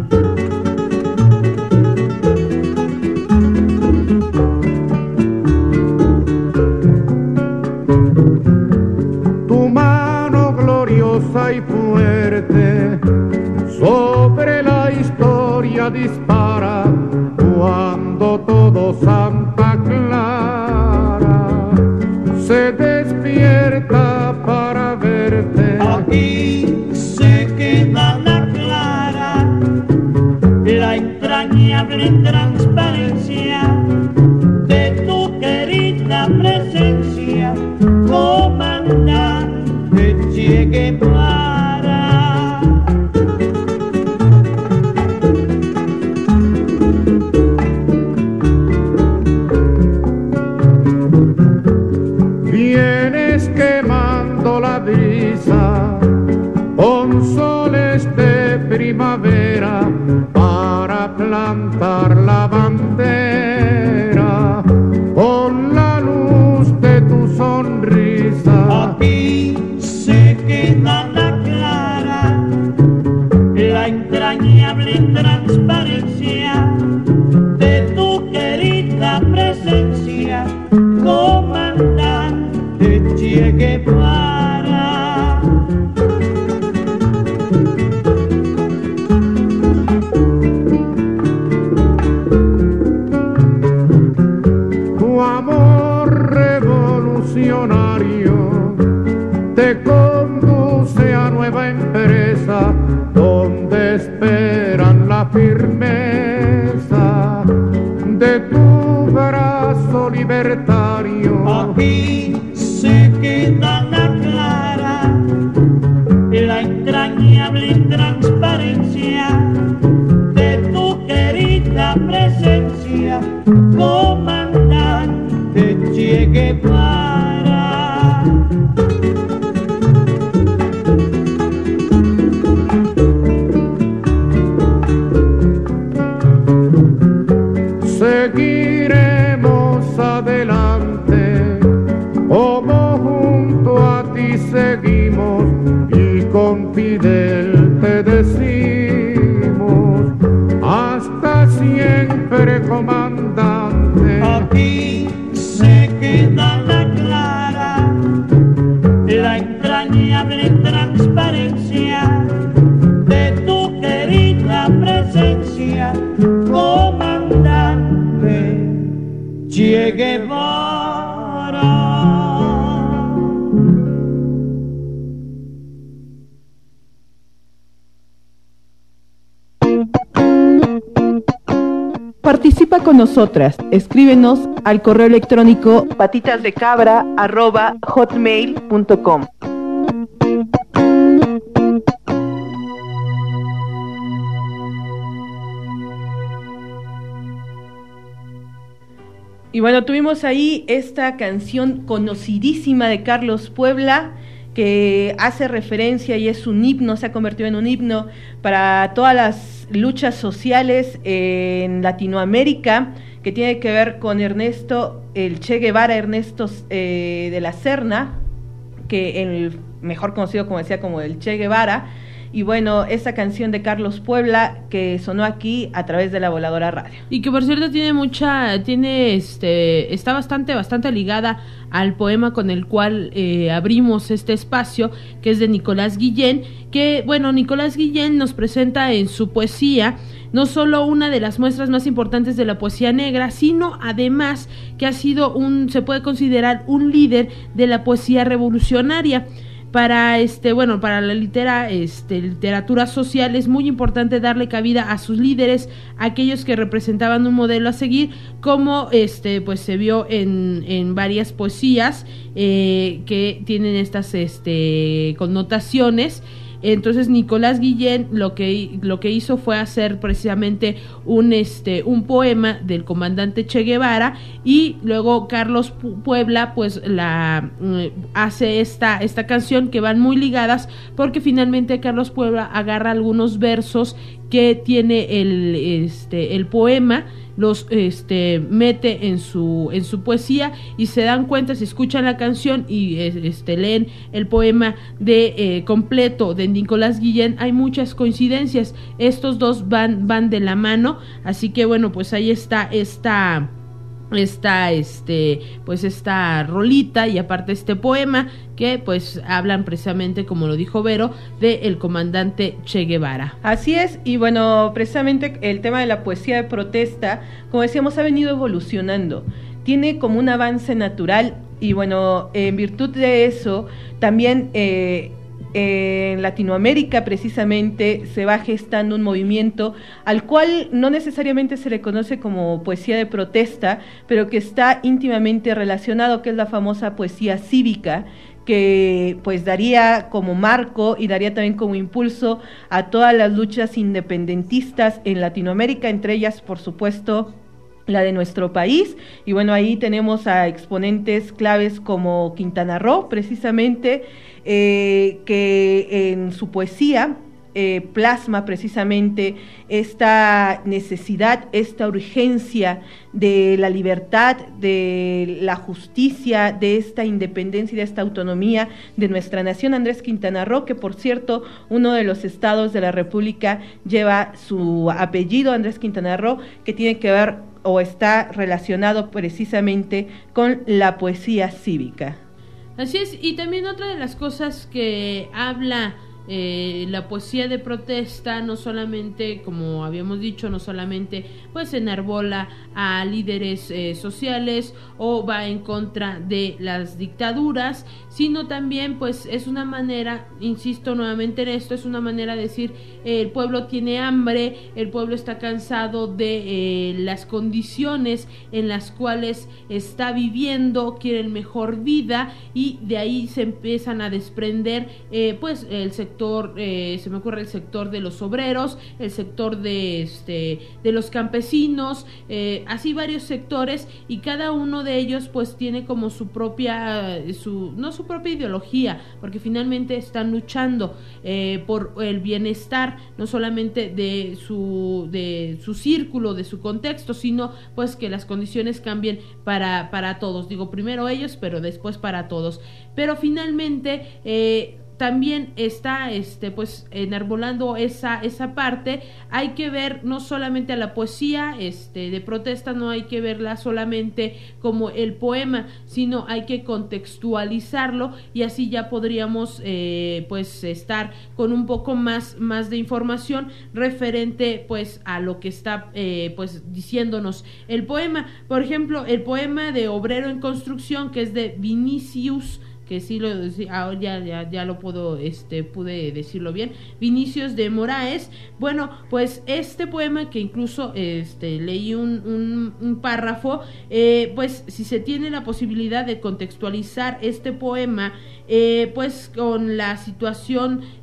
Tu mano gloriosa y fuerte sobre la historia dispara cuando todo Santa Clara se despierta para verte. Aquí se queda la clara, la entrañable transparencia de tu querida presencia, comandante Che Guevara. Vienes quemando la brisa con soles de primavera para plantar la bandera con la luz de tu sonrisa. Aquí se queda la clara, la entrañable transparencia de tu querida presencia, comandante Che Guevara. Tu amor revolucionario te conduce a nueva empresa donde esperan la firmeza de tu brazo libertario. Aquí se queda la clara, la entrañable transparencia de tu querida presencia, comandante Che Guevara. Seguiremos adelante, como junto a ti seguimos y con Fidel te decimos, hasta siempre, comandante. Aquí se queda la clara, la entrañable transparencia de tu querida presencia, comandante Che Guevara. Participa con nosotras. Escríbenos al correo electrónico patitasdecabra arroba hotmail punto com. Y bueno, tuvimos ahí esta canción conocidísima de Carlos Puebla, que hace referencia y es un himno, se ha convertido en un himno para todas las luchas sociales en Latinoamérica, que tiene que ver con Ernesto, el Che Guevara, Ernesto eh, de la Serna, que el mejor conocido, como decía, como el Che Guevara. Y bueno, esa canción de Carlos Puebla que sonó aquí a través de La Voladora Radio. Y que por cierto tiene mucha, tiene este, está bastante, bastante ligada al poema con el cual eh, abrimos este espacio, que es de Nicolás Guillén, que bueno, Nicolás Guillén nos presenta en su poesía no solo una de las muestras más importantes de la poesía negra, sino además que ha sido un, se puede considerar un líder de la poesía revolucionaria. Para este, bueno, para la litera, este, literatura social es muy importante darle cabida a sus líderes, aquellos que representaban un modelo a seguir, como este, pues se vio en, en varias poesías eh, que tienen estas este, connotaciones. Entonces Nicolás Guillén lo que lo que hizo fue hacer precisamente un este un poema del comandante Che Guevara, y luego Carlos Puebla pues la eh, hace esta esta canción, que van muy ligadas, porque finalmente Carlos Puebla agarra algunos versos que tiene el este el poema, los este mete en su en su poesía, y se dan cuenta, si escuchan la canción y este leen el poema de eh, completo de Nicolás Guillén, hay muchas coincidencias. Estos dos van van de la mano, así que bueno, pues ahí está esta esta este pues esta rolita, y aparte este poema que pues hablan precisamente, como lo dijo Vero, de el comandante Che Guevara. Así es, y bueno, precisamente el tema de la poesía de protesta, como decíamos, ha venido evolucionando, tiene como un avance natural, y bueno, en virtud de eso también eh, en Latinoamérica precisamente se va gestando un movimiento al cual no necesariamente se le conoce como poesía de protesta, pero que está íntimamente relacionado, que es la famosa poesía cívica, que pues daría como marco y daría también como impulso a todas las luchas independentistas en Latinoamérica, entre ellas por supuesto la de nuestro país. Y bueno, ahí tenemos a exponentes claves como Quintana Roo, precisamente, eh, que en su poesía eh, plasma precisamente esta necesidad, esta urgencia de la libertad, de la justicia, de esta independencia y de esta autonomía de nuestra nación. Andrés Quintana Roo, que por cierto, uno de los estados de la República lleva su apellido, Andrés Quintana Roo, que tiene que ver o está relacionado precisamente con la poesía cívica. Así es, y también otra de las cosas que habla eh, la poesía de protesta, no solamente, como habíamos dicho, no solamente pues enarbola a líderes eh, sociales o va en contra de las dictaduras, sino también pues es una manera, insisto nuevamente en esto, es una manera de decir eh, el pueblo tiene hambre, el pueblo está cansado de eh, las condiciones en las cuales está viviendo, quieren mejor vida, y de ahí se empiezan a desprender eh, pues el sector, eh, se me ocurre el sector de los obreros, el sector de este de los campesinos, eh, así varios sectores, y cada uno de ellos pues tiene como su propia, su no su propia ideología, porque finalmente están luchando eh, por el bienestar no solamente de su de su círculo, de su contexto, sino pues que las condiciones cambien para para todos, digo primero ellos, pero después para todos. Pero finalmente eh, también está este pues enarbolando esa esa parte. Hay que ver no solamente a la poesía este de protesta, no hay que verla solamente como el poema, sino hay que contextualizarlo, y así ya podríamos eh, pues estar con un poco más más de información referente pues a lo que está eh, pues diciéndonos el poema. Por ejemplo, el poema de Obrero en Construcción, que es de Vinicius, que sí lo ah, ya, ya ya lo puedo este pude decirlo bien, Vinicius de Moraes. Bueno, pues este poema, que incluso este leí un, un, un párrafo, eh, pues si se tiene la posibilidad de contextualizar este poema eh, pues con la situación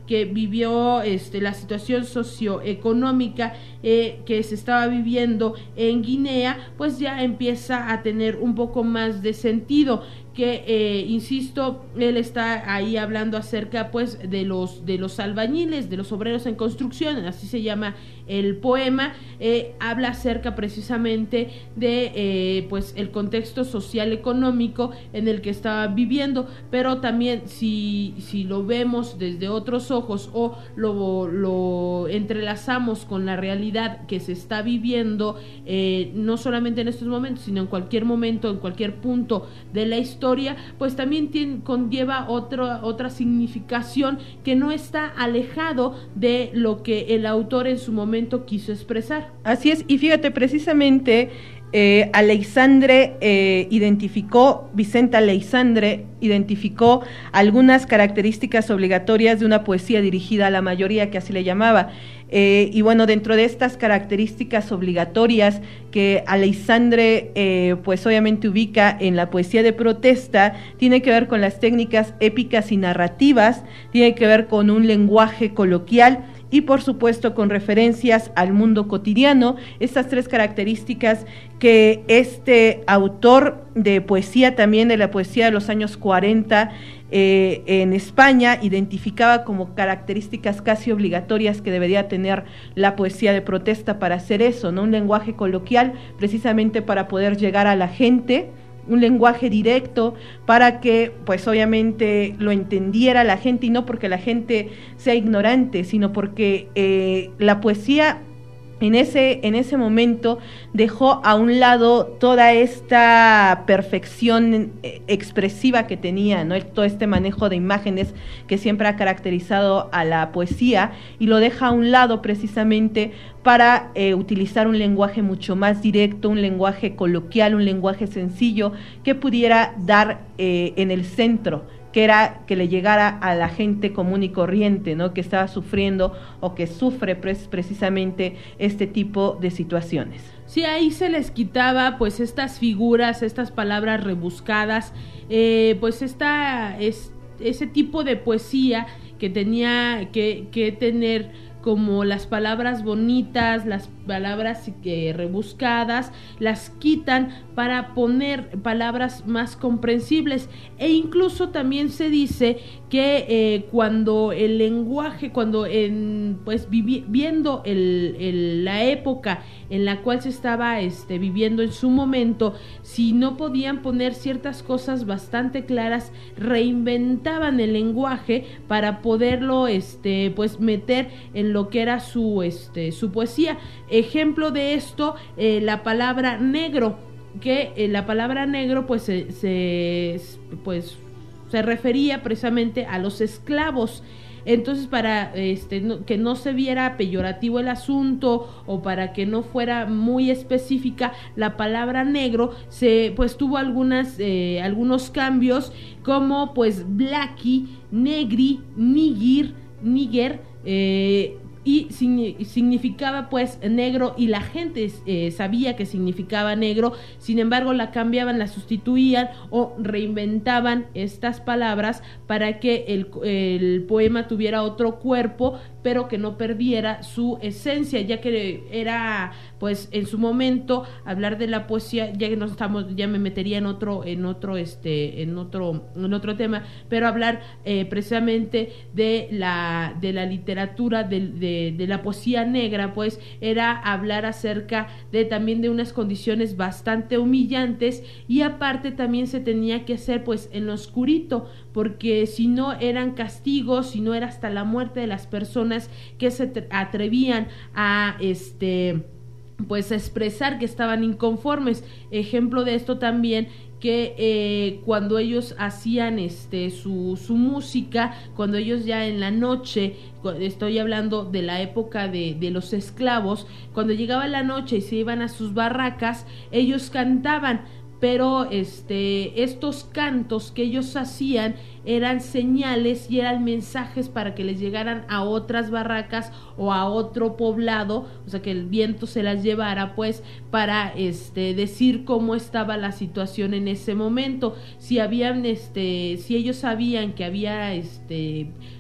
que vivió este, la situación socioeconómica eh, que se estaba viviendo en Guinea, pues ya empieza a tener un poco más de sentido. Que eh, insisto, él está ahí hablando acerca pues de los de los albañiles, de los obreros en construcción, así se llama el poema. Eh, habla acerca precisamente de eh, pues el contexto social económico en el que estaba viviendo, pero también si si lo vemos desde otros ojos o lo, lo entrelazamos con la realidad que se está viviendo, eh, no solamente en estos momentos, sino en cualquier momento, en cualquier punto de la historia, historia, pues también tiene, conlleva otro, otra significación que no está alejado de lo que el autor en su momento quiso expresar. Así es, y fíjate, precisamente eh, Aleixandre eh, identificó, Vicente Aleixandre identificó algunas características obligatorias de una poesía dirigida a la mayoría, que así le llamaba. Eh, y bueno, dentro de estas características obligatorias que Aleixandre eh, pues obviamente ubica en la poesía de protesta, tiene que ver con las técnicas épicas y narrativas, tiene que ver con un lenguaje coloquial y por supuesto con referencias al mundo cotidiano. Estas tres características que este autor de poesía, también de la poesía de los años cuarenta, Eh, en España, identificaba como características casi obligatorias que debería tener la poesía de protesta para hacer eso, ¿no? Un lenguaje coloquial precisamente para poder llegar a la gente, un lenguaje directo para que pues obviamente lo entendiera la gente, y no porque la gente sea ignorante, sino porque eh, la poesía en ese, en ese momento dejó a un lado toda esta perfección expresiva que tenía, ¿no? Todo este manejo de imágenes que siempre ha caracterizado a la poesía, y lo deja a un lado precisamente para eh, utilizar un lenguaje mucho más directo, un lenguaje coloquial, un lenguaje sencillo que pudiera dar eh, en el centro, que era que le llegara a la gente común y corriente, ¿no? Que estaba sufriendo o que sufre pues, precisamente este tipo de situaciones. Sí, ahí se les quitaba pues estas figuras, estas palabras rebuscadas, eh, pues esta, es, ese tipo de poesía que tenía que, que tener como las palabras bonitas, las palabras eh, rebuscadas, las quitan para poner palabras más comprensibles. E incluso también se dice que eh, cuando el lenguaje, cuando en, pues vivi- viendo el, el, la época en la cual se estaba este, viviendo en su momento, si no podían poner ciertas cosas bastante claras, reinventaban el lenguaje para poderlo este, pues meter en lo que era su, este, su poesía. Ejemplo de esto, eh, la palabra negro, que eh, la palabra negro pues se, se pues se refería precisamente a los esclavos. Entonces, para este no, que no se viera peyorativo el asunto, o para que no fuera muy específica la palabra negro, se pues tuvo algunas eh, algunos cambios, como pues blackie, negri, nigir, niger, eh, y significaba pues negro, y la gente eh, sabía que significaba negro. Sin embargo, la cambiaban, la sustituían o reinventaban estas palabras para que el, el poema tuviera otro cuerpo, pero que no perdiera su esencia, ya que era pues en su momento hablar de la poesía, ya que nos estamos, ya me metería en otro, en otro, este, en otro, en otro tema, pero hablar eh, precisamente de la, de la literatura, de, de, de la poesía negra, pues era hablar acerca de también de unas condiciones bastante humillantes, y aparte también se tenía que hacer pues en lo oscurito, porque si no eran castigos, si no era hasta la muerte de las personas que se atrevían a este pues expresar que estaban inconformes. Ejemplo de esto también, que eh, cuando ellos hacían este su, su música, cuando ellos ya en la noche, estoy hablando de la época de, de los esclavos, cuando llegaba la noche y se iban a sus barracas, ellos cantaban, pero este estos cantos que ellos hacían eran señales y eran mensajes para que les llegaran a otras barracas o a otro poblado, o sea, que el viento se las llevara, pues, para este decir cómo estaba la situación en ese momento. Si habían este si ellos sabían que había este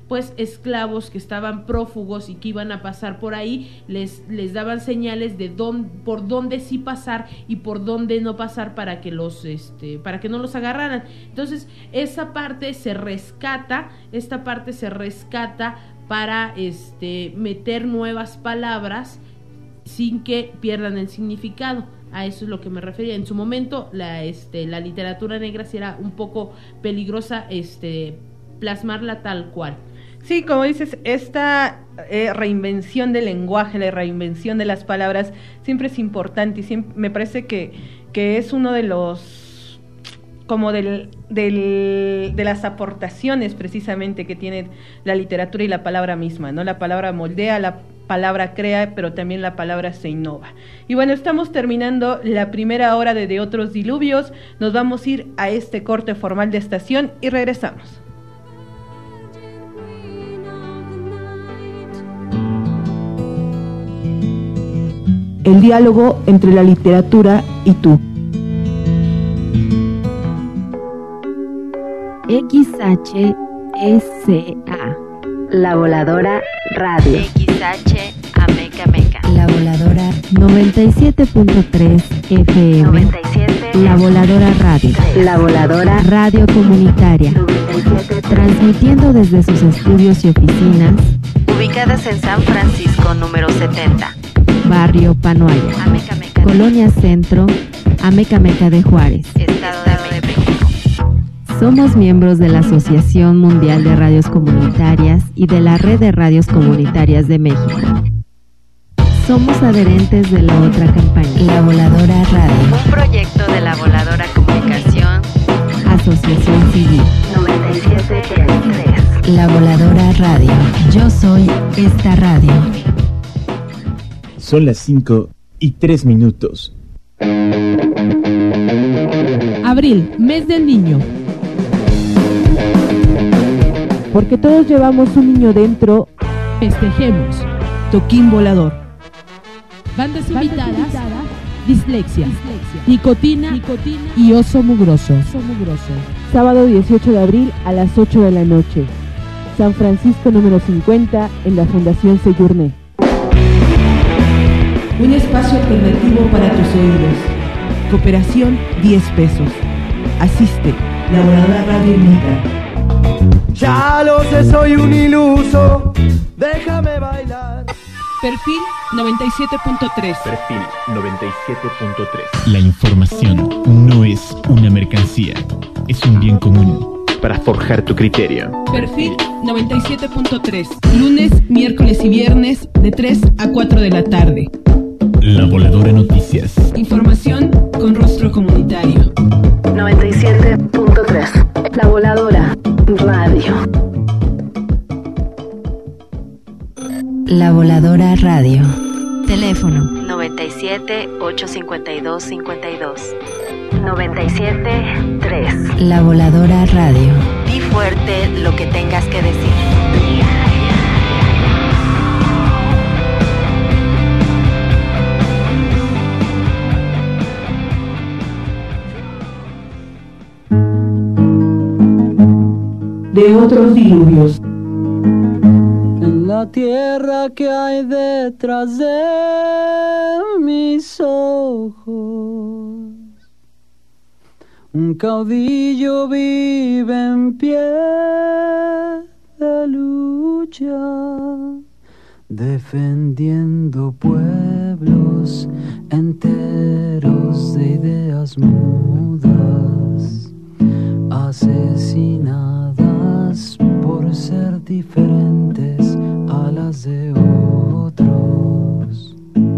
pues esclavos que estaban prófugos y que iban a pasar por ahí, les, les daban señales de dónde, por dónde sí pasar y por dónde no pasar para que los, este, para que no los agarraran. Entonces, esa parte se rescata, esta parte se rescata para este, meter nuevas palabras sin que pierdan el significado. A eso es lo que me refería. En su momento, la, este, la literatura negra sí era un poco peligrosa, este, plasmarla tal cual. Sí, como dices, esta eh, reinvención del lenguaje, la reinvención de las palabras, siempre es importante y siempre, me parece que, que es uno de los, como del, del, de las aportaciones precisamente que tiene la literatura y la palabra misma, ¿no? La palabra moldea, la palabra crea, pero también la palabra se innova. Y bueno, estamos terminando la primera hora de De Otros Diluvios, nos vamos a ir a este corte formal de estación y regresamos. El diálogo entre la literatura y tú. X H S A La Voladora Radio. X H Ameca Meca. La Voladora noventa y siete punto tres F M. noventa y siete. La Voladora Radio. La Voladora Radio Comunitaria. Transmitiendo desde sus estudios y oficinas. Ubicadas en San Francisco, número setenta. Barrio Panoaya. Ameca Meca. Colonia Centro, Ameca Meca de Juárez. Estado de México. Somos miembros de la Asociación Mundial de Radios Comunitarias y de la Red de Radios Comunitarias de México. Somos adherentes de la otra campaña, La Voladora Radio. Un proyecto de La Voladora Comunicación. Asociación Civil. noventa y siete punto tres. La Voladora Radio. Yo soy esta radio. Son las cinco y tres minutos. Abril, mes del niño. Porque todos llevamos un niño dentro, festejemos. Toquín volador. Bandas invitadas, invitada, dislexia, dislexia. Nicotina, nicotina y oso mugroso. oso mugroso. Sábado dieciocho de abril a las ocho de la noche. San Francisco número cincuenta en la Fundación Seyurné. Un espacio alternativo para tus oídos. Cooperación diez pesos. Asiste, La Voladora Radio invita. Ya lo sé, soy un iluso, déjame bailar. Perfil noventa y siete punto tres. Perfil noventa y siete punto tres. La información no es una mercancía, es un bien común para forjar tu criterio. Perfil noventa y siete punto tres. Lunes, miércoles y viernes de tres a cuatro de la tarde. La Voladora Noticias. Información con rostro comunitario. noventa y siete punto tres. La Voladora Radio. La Voladora Radio. Teléfono noventa y siete, ochocientos cincuenta y dos, cincuenta y dos. noventa y siete, tres. La Voladora Radio. Di fuerte lo que tengas que decir. De otros diluvios. En la tierra que hay detrás de mis ojos, un caudillo vive en pie de lucha, defendiendo pueblos enteros de ideas mudas, asesinadas por ser diferentes a las de otros.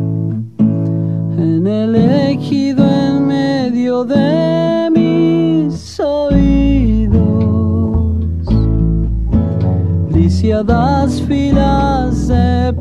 En el ejido en medio de mis oídos, lisiadas filas de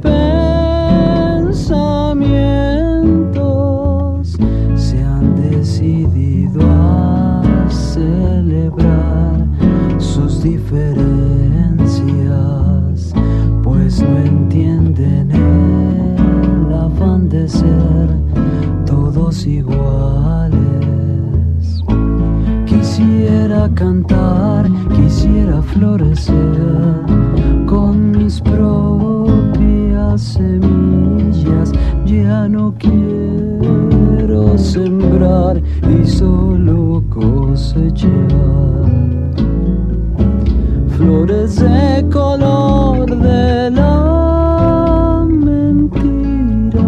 pensamientos se han decidido a celebrar sus diferencias, pues no entienden el afán de ser todos iguales. Quisiera cantar, quisiera quisiera florecer con mis propias semillas. Ya no quiero sembrar y solo cosechar flores de color de la mentira.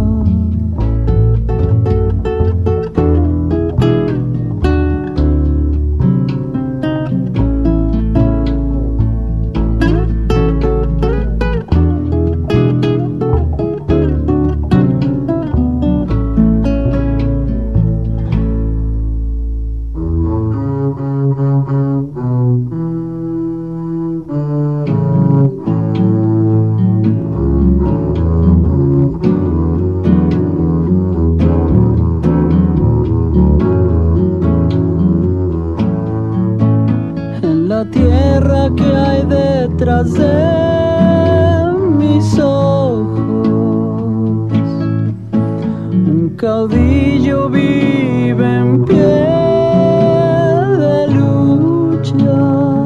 La tierra que hay detrás de mis ojos, un caudillo vive en pie de lucha,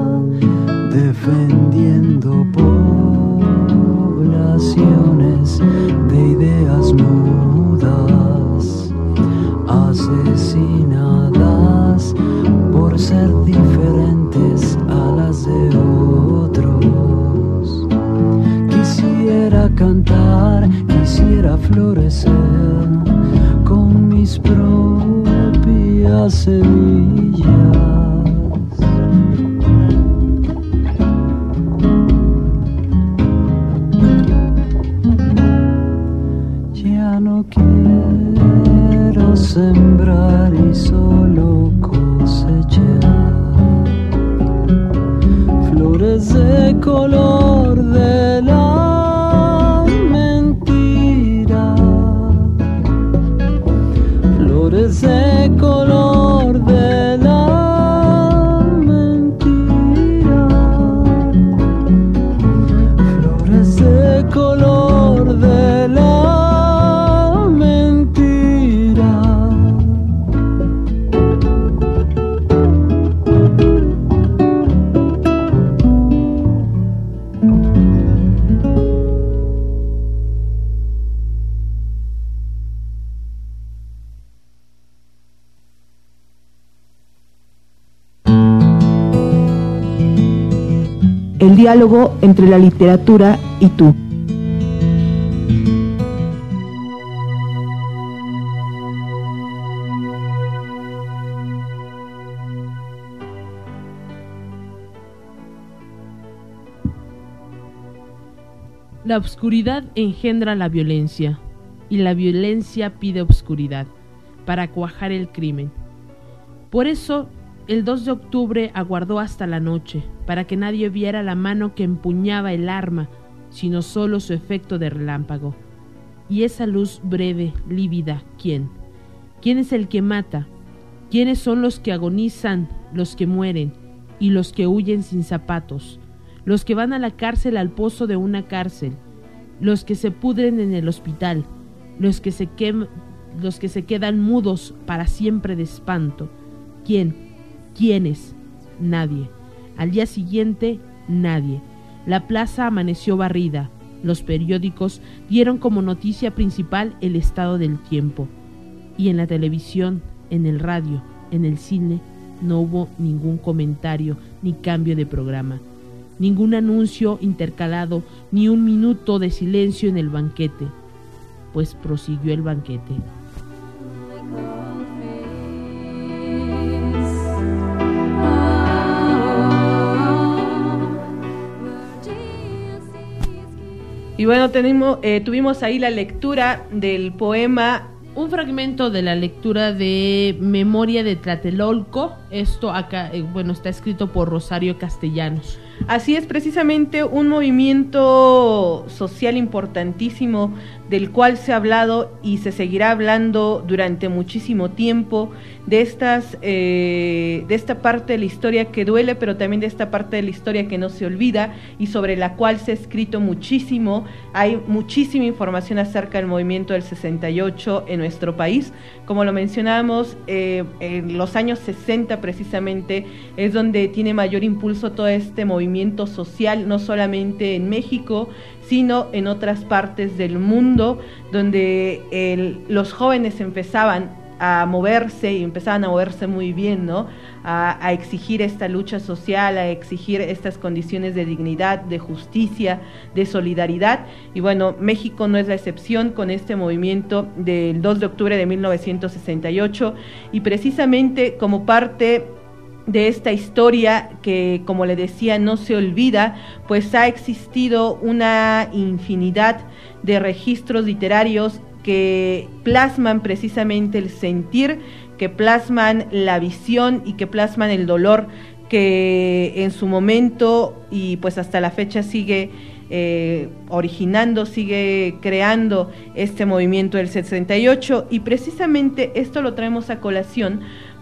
defendiendo poblaciones de ideas mudas, asesinadas por ser diferentes a las de otros. Quisiera cantar, quisiera florecer con mis propias semillas. Ya no quiero sembrar y solo cosechar flores de color de la mentira, flores de color de la mentira, flores de color de la mentira. El diálogo entre la literatura y tú. La obscuridad engendra la violencia, y la violencia pide obscuridad para cuajar el crimen. Por eso, el dos de octubre aguardó hasta la noche, para que nadie viera la mano que empuñaba el arma, sino solo su efecto de relámpago. Y esa luz breve, lívida, ¿quién? ¿Quién es el que mata? ¿Quiénes son los que agonizan, los que mueren, y los que huyen sin zapatos? Los que van a la cárcel, al pozo de una cárcel, los que se pudren en el hospital, los que se, quem- los que se quedan mudos para siempre de espanto. ¿Quién? ¿Quiénes? Nadie. Al día siguiente, nadie. La plaza amaneció barrida. Los periódicos dieron como noticia principal el estado del tiempo. Y en la televisión, en el radio, en el cine, no hubo ningún comentario ni cambio de programa. Ningún anuncio intercalado, ni un minuto de silencio en el banquete, pues prosiguió el banquete. Y bueno, tenemos, eh, tuvimos ahí la lectura del poema, un fragmento de la lectura de Memoria de Tlatelolco. Esto acá, eh, bueno, está escrito por Rosario Castellanos. Así es, precisamente un movimiento social importantísimo del cual se ha hablado y se seguirá hablando durante muchísimo tiempo, de estas eh, de esta parte de la historia que duele, pero también de esta parte de la historia que no se olvida y sobre la cual se ha escrito muchísimo. Hay muchísima información acerca del movimiento del sesenta y ocho en nuestro país. Como lo mencionábamos, eh, en los años sesenta precisamente es donde tiene mayor impulso todo este movimiento social, no solamente en México, sino en otras partes del mundo, donde el, los jóvenes empezaban a moverse y empezaban a moverse muy bien, ¿no? A, a exigir esta lucha social, a exigir estas condiciones de dignidad, de justicia, de solidaridad. Y bueno, México no es la excepción con este movimiento del dos de octubre de mil novecientos sesenta y ocho, y precisamente como parte de esta historia que, como le decía, no se olvida, pues ha existido una infinidad de registros literarios que plasman precisamente el sentir, que plasman la visión y que plasman el dolor que en su momento y pues hasta la fecha sigue eh, originando, sigue creando este movimiento del sesenta y ocho, y precisamente esto lo traemos a colación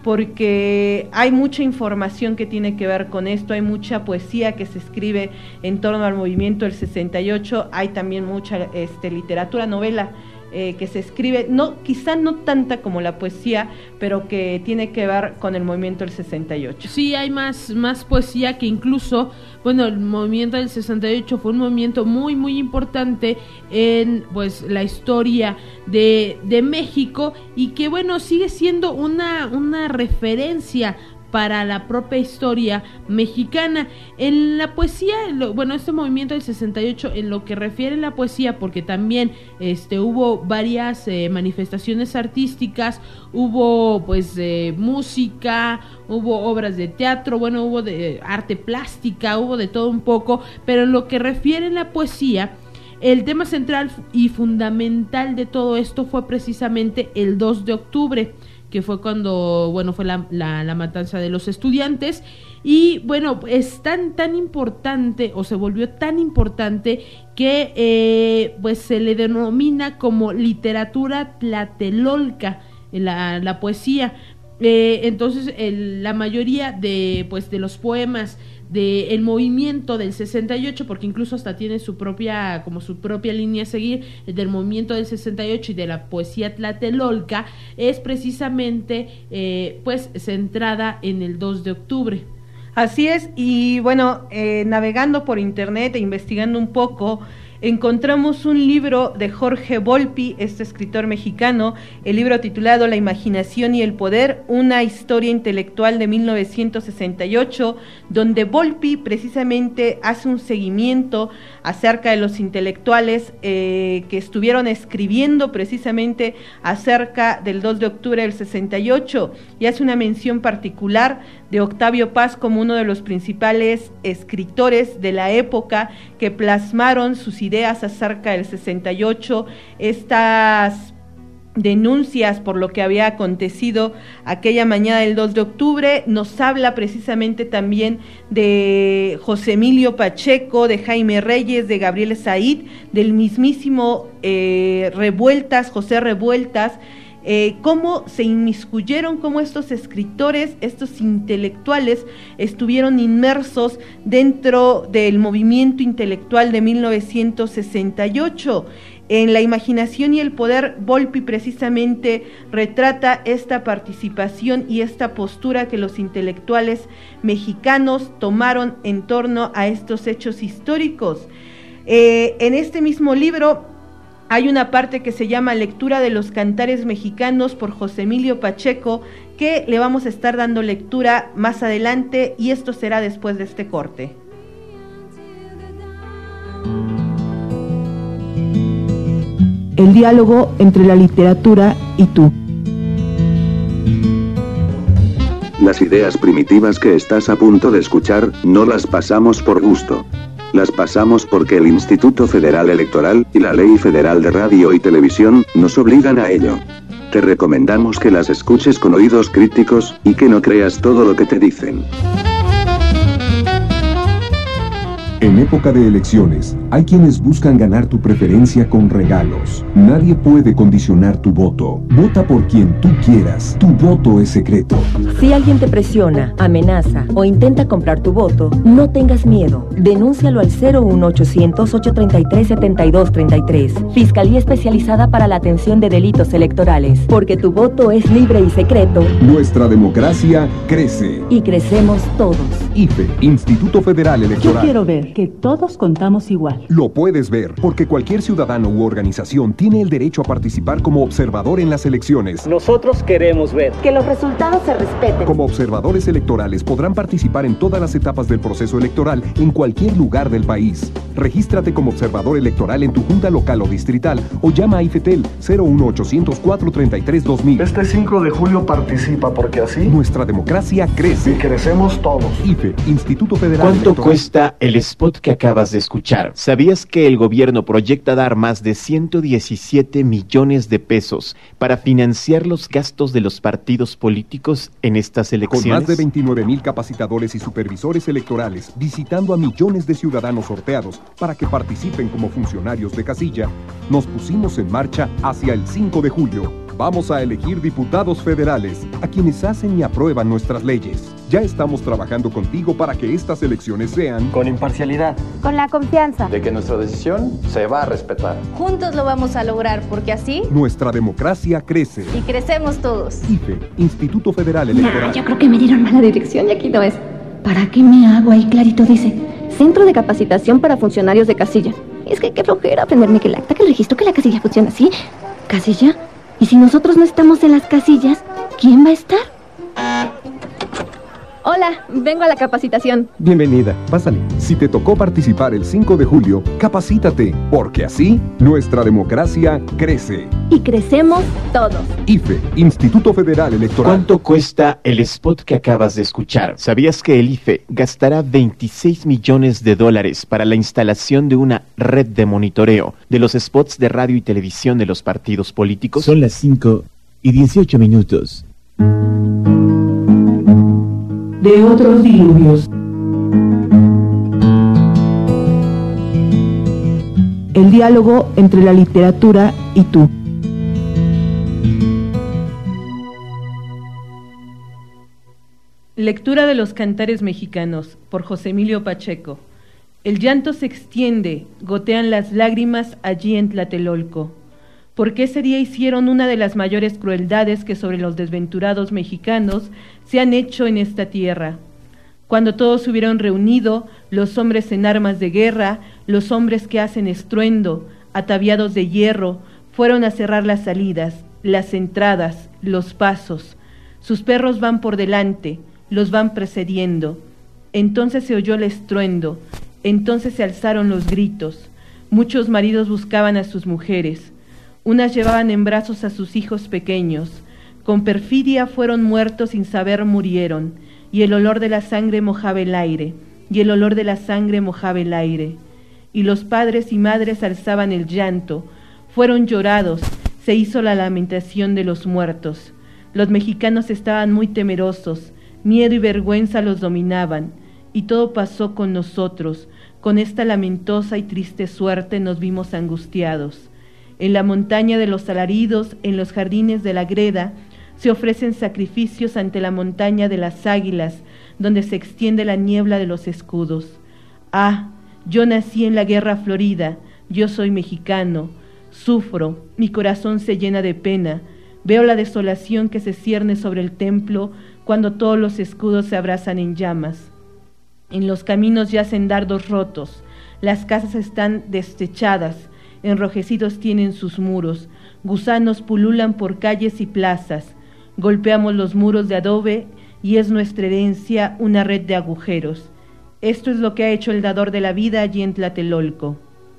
porque hay mucha información que tiene que ver con esto, hay mucha poesía que se escribe en torno al movimiento del sesenta y ocho, hay también mucha este, literatura, novela, Eh, que se escribe, no, quizá no tanta como la poesía, pero que tiene que ver con el movimiento del sesenta y ocho. Sí, hay más, más poesía que incluso, bueno, el movimiento del sesenta y ocho fue un movimiento muy, muy importante en, pues, la historia de, de México, y que, bueno, sigue siendo una, una referencia para la propia historia mexicana. En la poesía, lo, bueno, este movimiento del sesenta y ocho, en lo que refiere a la poesía, porque también este, hubo varias eh, manifestaciones artísticas, hubo pues eh, música, hubo obras de teatro, bueno, hubo de eh, arte plástica, hubo de todo un poco, pero en lo que refiere a la poesía, el tema central y fundamental de todo esto fue precisamente el dos de octubre, que fue cuando, bueno, fue la, la, la matanza de los estudiantes, y bueno, es tan, tan importante, o se volvió tan importante, que eh, pues se le denomina como literatura tlatelolca, la, la poesía. Eh, entonces, el, la mayoría de, pues, de los poemas del movimiento del sesenta y ocho, porque incluso hasta tiene su propia, como su propia línea a seguir, del movimiento del sesenta y ocho y de la poesía tlatelolca, es precisamente eh, pues centrada en el dos de octubre. Así es, y bueno, eh, navegando por internet e investigando un poco, encontramos un libro de Jorge Volpi, este escritor mexicano, el libro titulado La imaginación y el poder, una historia intelectual de mil novecientos sesenta y ocho, donde Volpi precisamente hace un seguimiento acerca de los intelectuales eh, que estuvieron escribiendo precisamente acerca del dos de octubre del sesenta y ocho, y hace una mención particular de Octavio Paz como uno de los principales escritores de la época que plasmaron sus ideas acerca del sesenta y ocho, estas denuncias por lo que había acontecido aquella mañana del dos de octubre. Nos habla precisamente también de José Emilio Pacheco, de Jaime Reyes, de Gabriel Said, del mismísimo eh, Revueltas, José Revueltas, Eh, cómo se inmiscuyeron, cómo estos escritores, estos intelectuales estuvieron inmersos dentro del movimiento intelectual de mil novecientos sesenta y ocho. En La imaginación y el poder, Volpi precisamente retrata esta participación y esta postura que los intelectuales mexicanos tomaron en torno a estos hechos históricos. Eh, en este mismo libro hay una parte que se llama Lectura de los Cantares Mexicanos por José Emilio Pacheco, que le vamos a estar dando lectura más adelante, y esto será después de este corte. El diálogo entre la literatura y tú. Las ideas primitivas que estás a punto de escuchar, no las pasamos por gusto. Las pasamos porque el Instituto Federal Electoral y la Ley Federal de Radio y Televisión nos obligan a ello. Te recomendamos que las escuches con oídos críticos y que no creas todo lo que te dicen. En época de elecciones, hay quienes buscan ganar tu preferencia con regalos. Nadie puede condicionar tu voto. Vota por quien tú quieras. Tu voto es secreto. Si alguien te presiona, amenaza o intenta comprar tu voto, no tengas miedo. Denúncialo al cero uno ochocientos, ochocientos treinta y tres, setenta y dos treinta y tres. Fiscalía especializada para la atención de delitos electorales. Porque tu voto es libre y secreto. Nuestra democracia crece. Y crecemos todos. I F E, Instituto Federal Electoral. Yo quiero ver que todos contamos igual. Lo puedes ver, porque cualquier ciudadano u organización tiene el derecho a participar como observador en las elecciones. Nosotros queremos ver que los resultados se respeten. Como observadores electorales podrán participar en todas las etapas del proceso electoral en cualquier lugar del país. Regístrate como observador electoral en tu junta local o distrital o llama a IFETEL cero uno ochocientos, cuatrocientos treinta y tres, dos mil. Este cinco de julio participa porque así nuestra democracia crece. Y crecemos todos. I F E, Instituto Federal ¿Cuánto Electoral. cuesta el spot que acabas de escuchar? ¿Sabías que el gobierno proyecta dar más de ciento diecisiete millones de pesos para financiar los gastos de los partidos políticos en estas elecciones? Con más de veintinueve mil capacitadores y supervisores electorales visitando a millones de ciudadanos sorteados para que participen como funcionarios de casilla, nos pusimos en marcha hacia el cinco de julio. Vamos a elegir diputados federales, a quienes hacen y aprueban nuestras leyes. Ya estamos trabajando contigo para que estas elecciones sean con imparcialidad, con la confianza de que nuestra decisión se va a respetar. Juntos lo vamos a lograr, porque así nuestra democracia crece. Y crecemos todos. I F E, Instituto Federal Electoral. Nah, yo creo que me dieron mala dirección y aquí no es. ¿Para qué me hago? Ahí clarito dice: Centro de Capacitación para Funcionarios de Casilla. Y es que qué flojera aprenderme que el acta, que el registro, que la casilla funciona así. ¿Casilla? ¿Y si nosotros no estamos en las casillas, quién va a estar? Hola, vengo a la capacitación. Bienvenida, pásale. Si te tocó participar el cinco de julio, capacítate, porque así nuestra democracia crece. Y crecemos todos. I F E, Instituto Federal Electoral. ¿Cuánto cuesta el spot que acabas de escuchar? ¿Sabías que el I F E gastará veintiséis millones de dólares para la instalación de una red de monitoreo de los spots de radio y televisión de los partidos políticos? Son las cinco y dieciocho minutos. De otros diluvios. El diálogo entre la literatura y tú. Lectura de los cantares mexicanos por José Emilio Pacheco. El llanto se extiende, gotean las lágrimas allí en Tlatelolco. Porque ese día hicieron una de las mayores crueldades que sobre los desventurados mexicanos se han hecho en esta tierra. Cuando todos se hubieron reunido, los hombres en armas de guerra, los hombres que hacen estruendo, ataviados de hierro, fueron a cerrar las salidas, las entradas, los pasos. Sus perros van por delante, los van precediendo. Entonces se oyó el estruendo, entonces se alzaron los gritos. Muchos maridos buscaban a sus mujeres. Unas llevaban en brazos a sus hijos pequeños. Con perfidia fueron muertos, sin saber murieron. Y el olor de la sangre mojaba el aire, y el olor de la sangre mojaba el aire. Y los padres y madres alzaban el llanto. Fueron llorados, se hizo la lamentación de los muertos. Los mexicanos estaban muy temerosos, miedo y vergüenza los dominaban. Y todo pasó con nosotros. Con esta lamentosa y triste suerte nos vimos angustiados. En la montaña de los alaridos, en los jardines de la greda, se ofrecen sacrificios ante la montaña de las águilas, donde se extiende la niebla de los escudos. Ah, yo nací en la guerra florida, yo soy mexicano, sufro, mi corazón se llena de pena, veo la desolación que se cierne sobre el templo cuando todos los escudos se abrazan en llamas. En los caminos yacen dardos rotos, las casas están destechadas, enrojecidos tienen sus muros, gusanos pululan por calles y plazas, golpeamos los muros de adobe y es nuestra herencia una red de agujeros. Esto es lo que ha hecho el dador de la vida allí en Tlatelolco.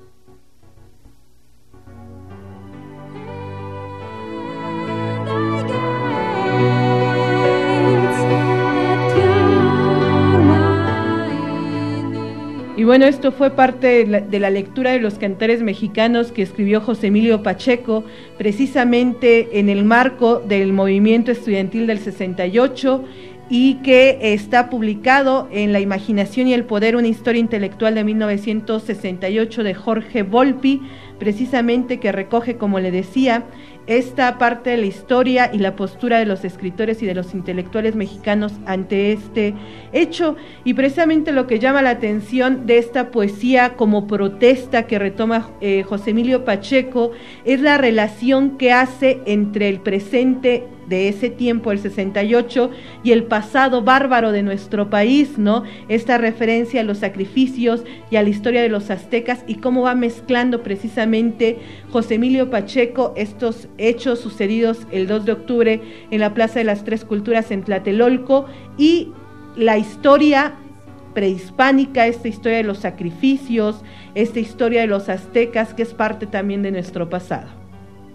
Y bueno, esto fue parte de la, de la lectura de los cantares mexicanos que escribió José Emilio Pacheco, precisamente en el marco del movimiento estudiantil del sesenta y ocho y que está publicado en La imaginación y el poder, una historia intelectual de mil novecientos sesenta y ocho de Jorge Volpi, precisamente, que recoge, como le decía, esta parte de la historia y la postura de los escritores y de los intelectuales mexicanos ante este hecho, y precisamente lo que llama la atención de esta poesía como protesta que retoma eh, José Emilio Pacheco es la relación que hace entre el presente de ese tiempo, el sesenta y ocho, y el pasado bárbaro de nuestro país, ¿no? Esta referencia a los sacrificios y a la historia de los aztecas y cómo va mezclando precisamente José Emilio Pacheco estos hechos sucedidos el dos de octubre en la Plaza de las Tres Culturas en Tlatelolco y la historia prehispánica, esta historia de los sacrificios, esta historia de los aztecas, que es parte también de nuestro pasado.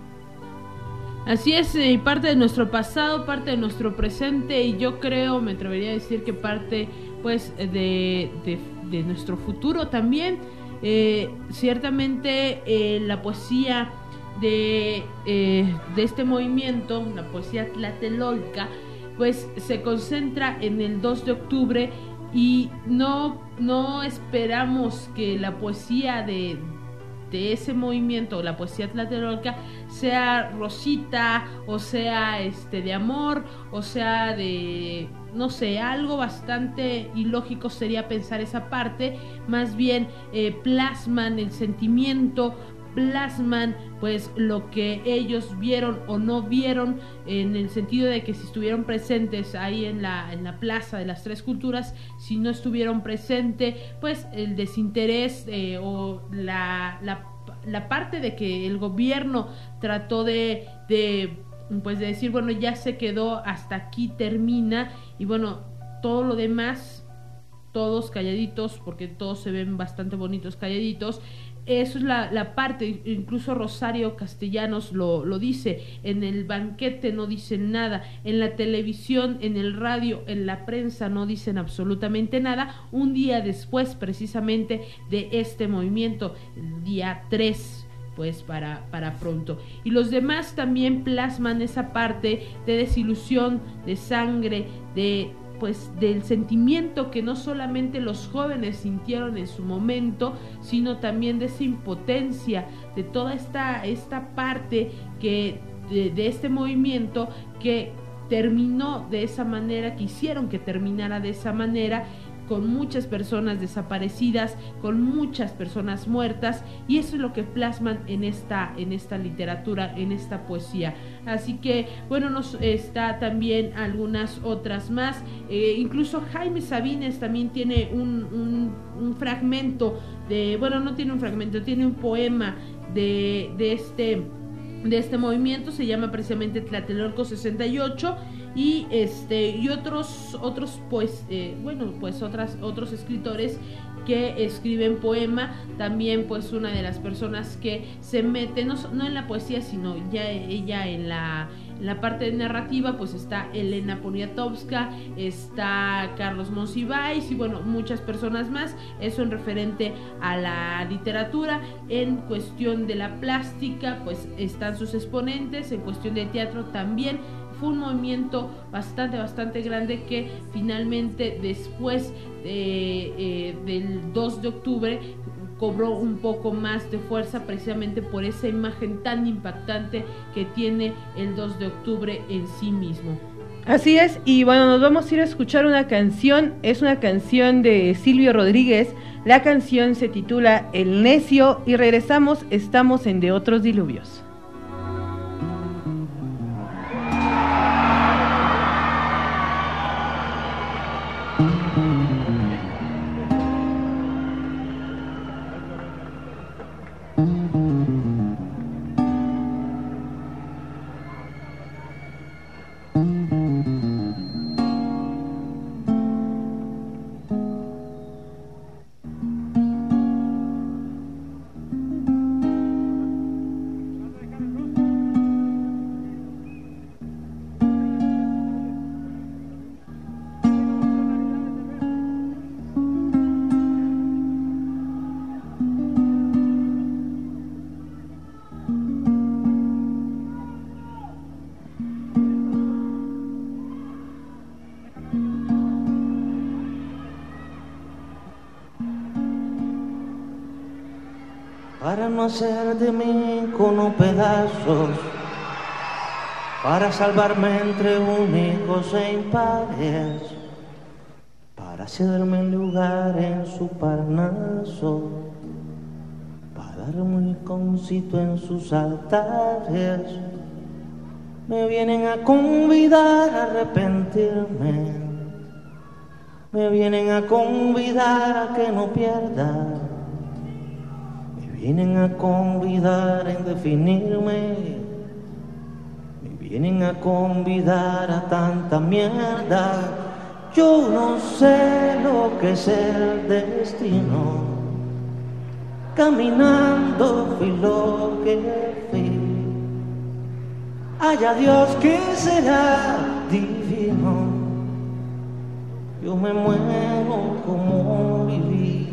Así es, eh, parte de nuestro pasado, parte de nuestro presente, y yo creo, me atrevería a decir que parte pues de, de, de nuestro futuro también. Eh, ciertamente eh, la poesía de, eh, de este movimiento, la poesía tlatelolca, pues se concentra en el dos de octubre, y no, no esperamos que la poesía de de ese movimiento, la poesía tlatelolca, sea rosita, o sea este de amor, o sea de, no sé, algo bastante ilógico sería pensar esa parte. Más bien eh, plasman el sentimiento, plasman pues lo que ellos vieron o no vieron, en el sentido de que si estuvieron presentes ahí en la, en la Plaza de las Tres Culturas, si no estuvieron presentes, pues el desinterés eh, o la, la, la parte de que el gobierno trató de, de, pues de decir, bueno, ya se quedó, hasta aquí termina, y bueno, todo lo demás, todos calladitos, porque todos se ven bastante bonitos calladitos. Eso es la, la parte, incluso Rosario Castellanos lo, lo dice, en el banquete no dicen nada, en la televisión, en el radio, en la prensa no dicen absolutamente nada, un día después precisamente de este movimiento, el día tres, pues para, para pronto. Y los demás también plasman esa parte de desilusión, de sangre, de pues del sentimiento que no solamente los jóvenes sintieron en su momento, sino también de esa impotencia, de toda esta, esta parte que de, de este movimiento que terminó de esa manera, que hicieron que terminara de esa manera, con muchas personas desaparecidas, con muchas personas muertas, y eso es lo que plasman en esta, en esta literatura, en esta poesía. Así que, bueno, nos está también algunas otras más, eh, incluso Jaime Sabines también tiene un, un, un fragmento de, bueno, no tiene un fragmento, tiene un poema de, de este... de este movimiento, se llama precisamente Tlatelolco sesenta y ocho, y este y otros otros pues eh, bueno pues otras otros escritores que escriben poema, también pues una de las personas que se mete no, no en la poesía, sino ya ella en la En la parte narrativa, pues está Elena Poniatowska, está Carlos Monsiváis y bueno, muchas personas más. Eso en referente a la literatura. En cuestión de la plástica, pues están sus exponentes. En cuestión de teatro también. Fue un movimiento bastante, bastante grande que finalmente después de, eh, del dos de octubre cobró un poco más de fuerza precisamente por esa imagen tan impactante que tiene el dos de octubre en sí mismo. Así es, y bueno, nos vamos a ir a escuchar una canción, es una canción de Silvio Rodríguez, la canción se titula El Necio y regresamos, estamos en De Otros Diluvios. para no hacer de mí cono pedazos, para salvarme entre únicos e impares, para cederme un lugar en su Parnaso, para darme un iconcito en sus altares. Me vienen a convidar a arrepentirme, me vienen a convidar a que no pierda, me vienen a convidar a indefinirme, me vienen a convidar a tanta mierda. Yo no sé lo que es el destino, caminando fui lo que fui. Haya Dios que será divino. Yo me muero como viví,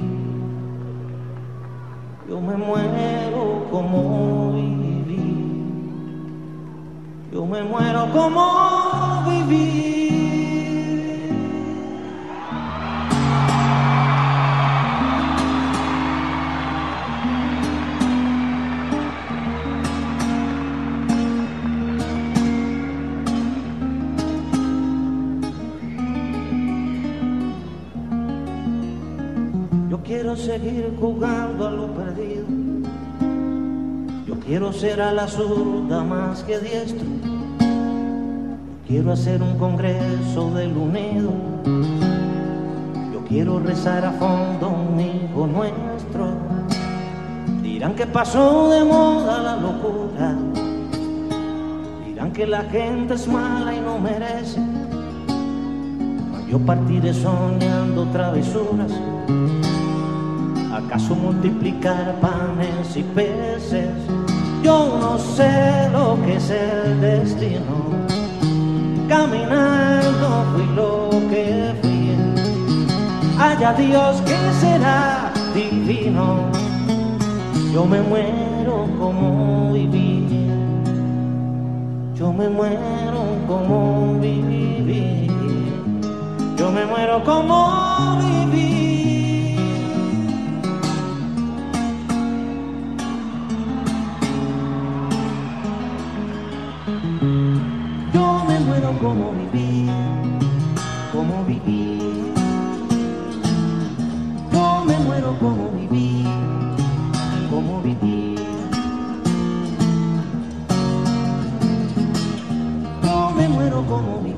yo me muero como viví, yo me muero como viví. Quiero seguir jugando a lo perdido, yo quiero ser a la zurda más que diestro, yo quiero hacer un congreso del unido, yo quiero rezar a fondo un hijo nuestro. Dirán que pasó de moda la locura, dirán que la gente es mala y no merece, mas yo partiré soñando travesuras. ¿Acaso multiplicar panes y peces? Yo no sé lo que es el destino, caminando fui lo que fui. Haya Dios que será divino. Yo me muero como viví, yo me muero como viví, yo me muero como viví. Como viví, como viví, yo me muero como viví, como viví, yo me muero como viví.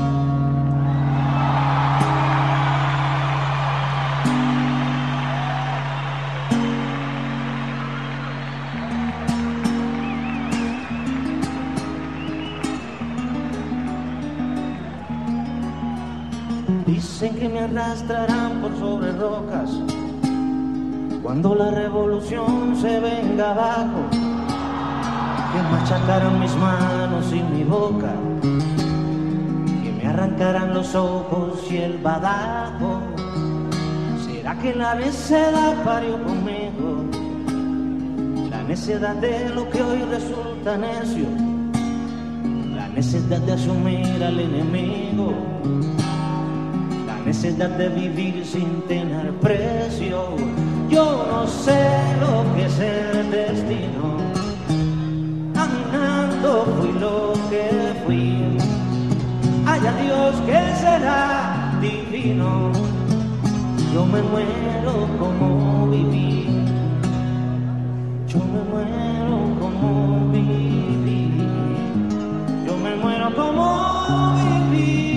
Dicen que me arrastrarán por sobre rocas cuando la revolución se venga abajo, que machacarán mis manos y mi boca, que me arrancarán los ojos y el badajo. ¿Será que la necedad parió conmigo? La necedad de lo que hoy resulta necio, la necedad de asumir al enemigo, necesidad de vivir sin tener precio. Yo no sé lo que es el destino, caminando fui lo que fui. Haya Dios que será divino. Yo me muero como viví, yo me muero como viví, yo me muero como viví.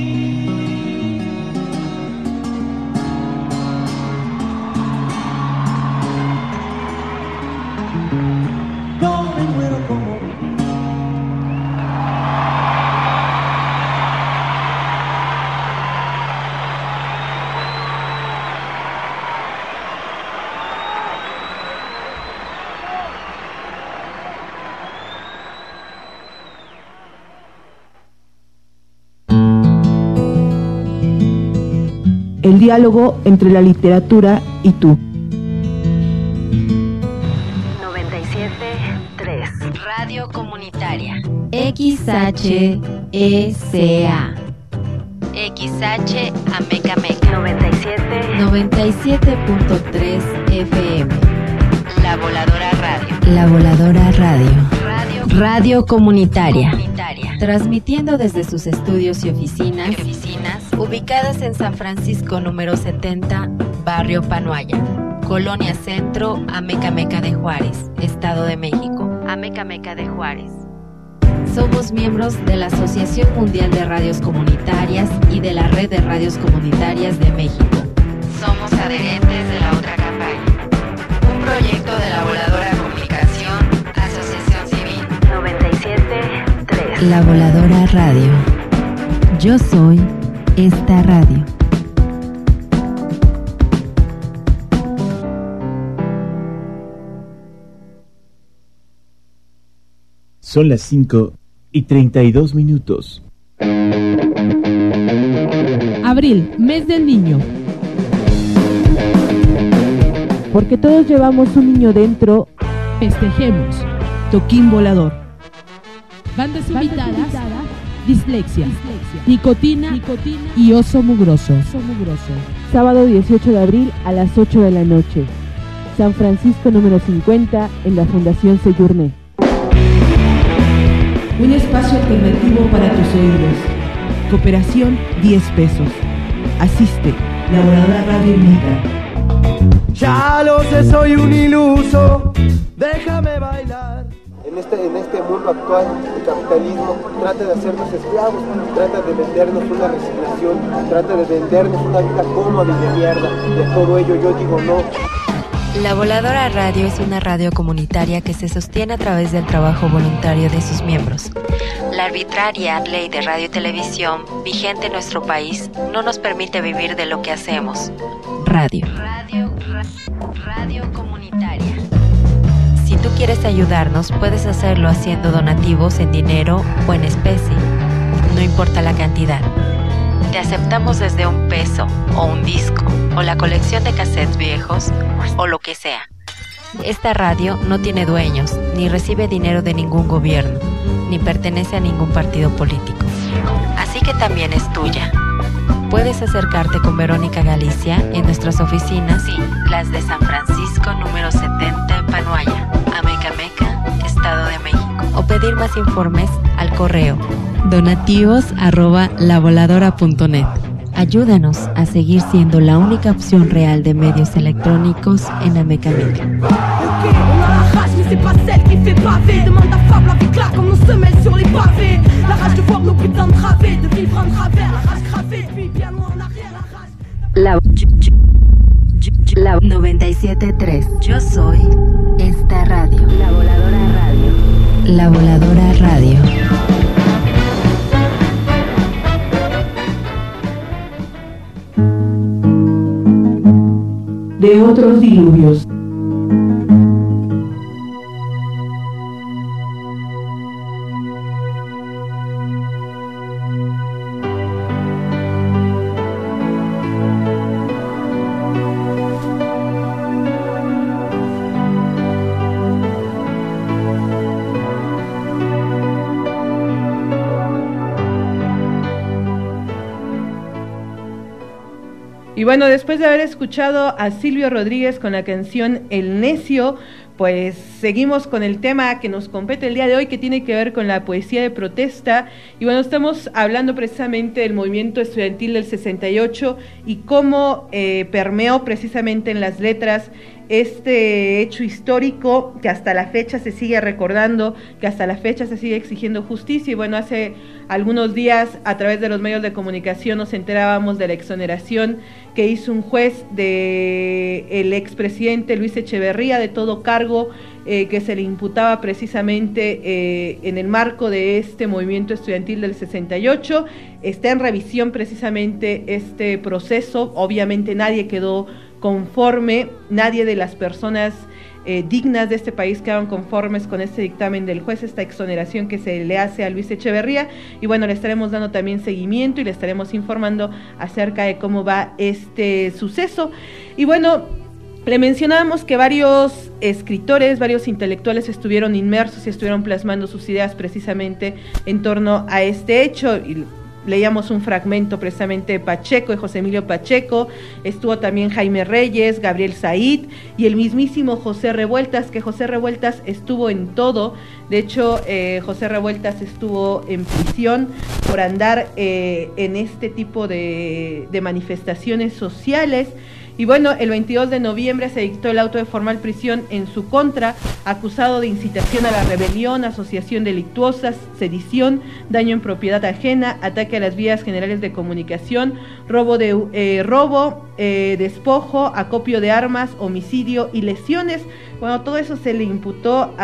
Yo me muero como viví. El diálogo entre la literatura y tú. Radio Comunitaria X H E C A X H Amecameca noventa y siete punto tres F M. La La Voladora Radio. La Voladora Radio. Radio, Radio comunitaria. comunitaria. Transmitiendo desde sus estudios y oficinas, y oficinas ubicadas en San Francisco número setenta, Barrio Panoaya, Colonia Centro, Amecameca de Juárez, Estado de México. Amecameca de Juárez. Somos miembros de la Asociación Mundial de Radios Comunitarias y de la Red de Radios Comunitarias de México. Somos adherentes de la otra campaña. Un proyecto de la Voladora Comunicación, Asociación Civil. noventa y siete tres. La Voladora Radio. Yo soy esta radio. Son las cinco y treinta y dos minutos. Abril, mes del niño. Porque todos llevamos un niño dentro, Festejemos. toquín volador. Bandas invitadas, invitadas dislexia, dislexia. Nicotina, Nicotina y oso mugroso. oso mugroso. Sábado dieciocho de abril a las ocho de la noche. San Francisco número cincuenta en la Fundación Seyurné. Un espacio alternativo para tus oídos. Cooperación diez pesos. Asiste, la Voladora Radio invita. Ya lo sé, soy un iluso, déjame bailar. En este, en este mundo actual, el capitalismo trata de hacernos esclavos, trata de vendernos una resignación, trata de vendernos una vida cómoda y de mierda. De todo ello yo digo no. La Voladora Radio es una radio comunitaria que se sostiene a través del trabajo voluntario de sus miembros. La arbitraria ley de radio y televisión vigente en nuestro país no nos permite vivir de lo que hacemos. Radio. Radio, ra- radio comunitaria. Si tú quieres ayudarnos, puedes hacerlo haciendo donativos en dinero o en especie. No importa la cantidad. Te aceptamos desde un peso o un disco o la colección de cassettes viejos o lo que sea. Esta radio no tiene dueños, ni recibe dinero de ningún gobierno, ni pertenece a ningún partido político. Así que también es tuya. Puedes acercarte con Verónica Galicia en nuestras oficinas y las de San Francisco número setenta en Panoaya, Amecameca, Estado de México. O pedir más informes al correo donativos arroba lavoladora punto net. Ayúdanos a seguir siendo la única opción real de medios electrónicos en Amecameca. La, la noventa y siete punto tres. Yo soy esta radio. La Voladora Radio. La Voladora Radio. De otros diluvios. Y bueno, después de haber escuchado a Silvio Rodríguez con la canción El Necio, pues seguimos con el tema que nos compete el día de hoy, que tiene que ver con la poesía de protesta. Y bueno, estamos hablando precisamente del movimiento estudiantil del sesenta y ocho y cómo eh, permeó precisamente en las letras este hecho histórico que hasta la fecha se sigue recordando, que hasta la fecha se sigue exigiendo justicia. Y bueno, hace algunos días a través de los medios de comunicación nos enterábamos de la exoneración que hizo un juez de el expresidente Luis Echeverría de todo cargo eh, que se le imputaba precisamente eh, en el marco de este movimiento estudiantil del sesenta y ocho. Está en revisión precisamente este proceso. Obviamente nadie quedó conforme, nadie de las personas eh, dignas de este país quedaron conformes con este dictamen del juez, esta exoneración que se le hace a Luis Echeverría. Y bueno, le estaremos dando también seguimiento y le estaremos informando acerca de cómo va este suceso. Y bueno, le mencionábamos que varios escritores, varios intelectuales estuvieron inmersos y estuvieron plasmando sus ideas precisamente en torno a este hecho. Y leíamos un fragmento precisamente de Pacheco, de José Emilio Pacheco, estuvo también Jaime Reyes, Gabriel Said y el mismísimo José Revueltas, que José Revueltas estuvo en todo. De hecho, eh, José Revueltas estuvo en prisión por andar eh, en este tipo de, de manifestaciones sociales. Y bueno, el veintidós de noviembre se dictó el auto de formal prisión en su contra, acusado de incitación a la rebelión, asociación delictuosa, sedición, daño en propiedad ajena, ataque a las vías generales de comunicación, robo, de, eh, robo eh, despojo, acopio de armas, homicidio y lesiones. Bueno, todo eso se le imputó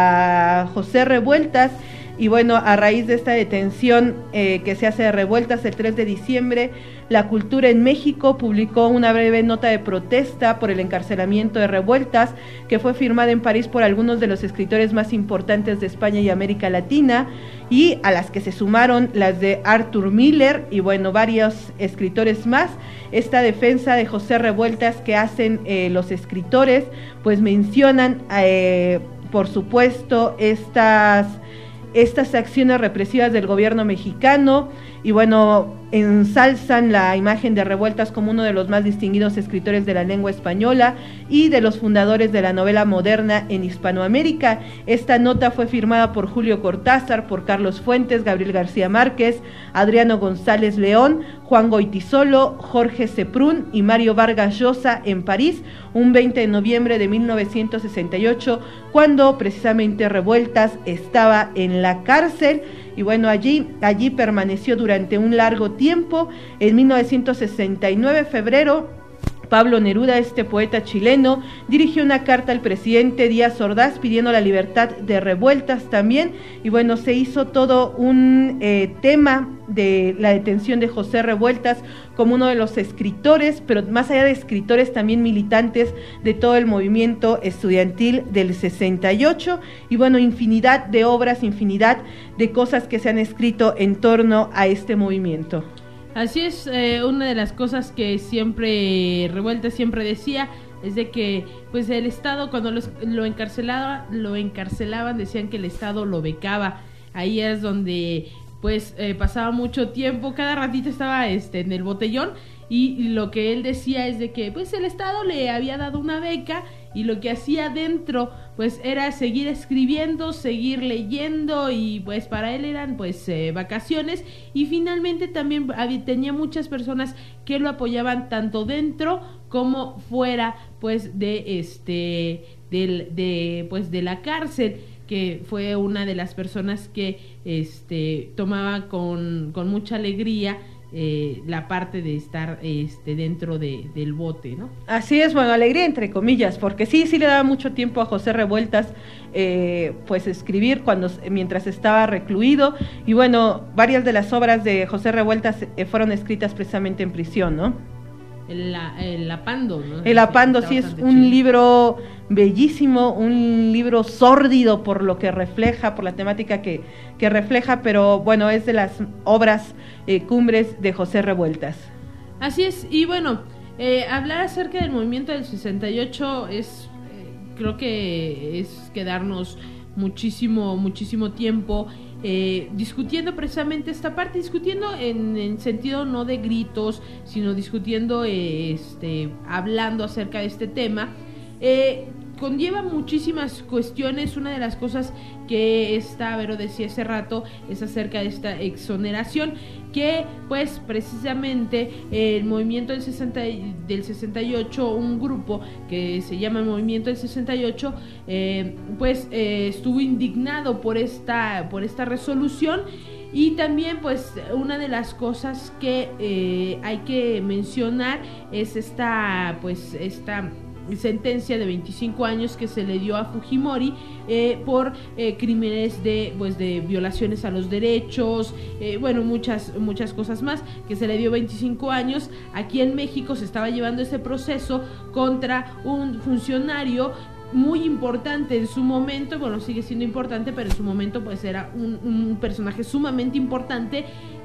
a José Revueltas. Y bueno, a raíz de esta detención eh, que se hace de Revueltas el tres de diciembre, La Cultura en México publicó una breve nota de protesta por el encarcelamiento de Revueltas, que fue firmada en París por algunos de los escritores más importantes de España y América Latina, y a las que se sumaron las de Arthur Miller y bueno, varios escritores más. Esta defensa de José Revueltas que hacen eh, los escritores, pues mencionan, eh, por supuesto, estas... estas acciones represivas del gobierno mexicano y bueno, ensalzan la imagen de Revueltas como uno de los más distinguidos escritores de la lengua española y de los fundadores de la novela moderna en Hispanoamérica. Esta nota fue firmada por Julio Cortázar, por Carlos Fuentes, Gabriel García Márquez, Adriano González León, Juan Goytisolo, Jorge Seprún y Mario Vargas Llosa en París, un veinte de noviembre de mil novecientos sesenta y ocho, cuando precisamente Revueltas estaba en la cárcel. Y bueno, allí, allí permaneció durante un largo tiempo. En mil novecientos sesenta y nueve, febrero, Pablo Neruda, este poeta chileno, dirigió una carta al presidente Díaz Ordaz pidiendo la libertad de Revueltas también. Y bueno, se hizo todo un eh, tema de la detención de José Revueltas como uno de los escritores, pero más allá de escritores, también militantes de todo el movimiento estudiantil del sesenta y ocho. Y bueno, infinidad de obras, infinidad de cosas que se han escrito en torno a este movimiento. Así es, eh, una de las cosas que siempre Revueltas siempre decía es de que pues el Estado cuando los, lo encarcelaba, lo encarcelaban decían que el Estado lo becaba. Ahí es donde pues eh, pasaba mucho tiempo, cada ratito estaba este en el botellón y, y lo que él decía es de que pues el Estado le había dado una beca y lo que hacía dentro pues era seguir escribiendo, seguir leyendo y pues para él eran pues eh, vacaciones y finalmente también había, tenía muchas personas que lo apoyaban tanto dentro como fuera pues de este del de pues de la cárcel, que fue una de las personas que este tomaba con, con mucha alegría eh, la parte de estar este dentro de, del bote, ¿no? Así es, bueno, alegría entre comillas, porque sí, sí le daba mucho tiempo a José Revueltas eh, pues escribir cuando mientras estaba recluido, y bueno, varias de las obras de José Revueltas eh, fueron escritas precisamente en prisión, ¿no? El, el Apando, ¿no? El Apando, sí, es un chido. Libro bellísimo, un libro sórdido por lo que refleja, por la temática que, que refleja, pero bueno, es de las obras eh, cumbres de José Revueltas. Así es, y bueno, eh, hablar acerca del movimiento del sesenta y ocho es, eh, creo que es quedarnos muchísimo, muchísimo tiempo Eh, discutiendo precisamente esta parte, discutiendo en, en sentido no de gritos, sino discutiendo, eh, este, hablando acerca de este tema. Eh, conlleva muchísimas cuestiones. Una de las cosas que esta Vero decía hace rato es acerca de esta exoneración, que pues precisamente el movimiento del, sesenta, del sesenta y ocho, un grupo que se llama el movimiento del sesenta y ocho, eh, pues eh, estuvo indignado por esta, por esta resolución. Y también pues una de las cosas que eh, hay que mencionar es esta pues esta sentencia de veinticinco años que se le dio a Fujimori eh, por eh, crímenes de pues de violaciones a los derechos, eh, bueno, muchas muchas cosas más, que se le dio veinticinco años. Aquí en México se estaba llevando ese proceso contra un funcionario muy importante en su momento, bueno, sigue siendo importante, pero en su momento pues era un, un personaje sumamente importante,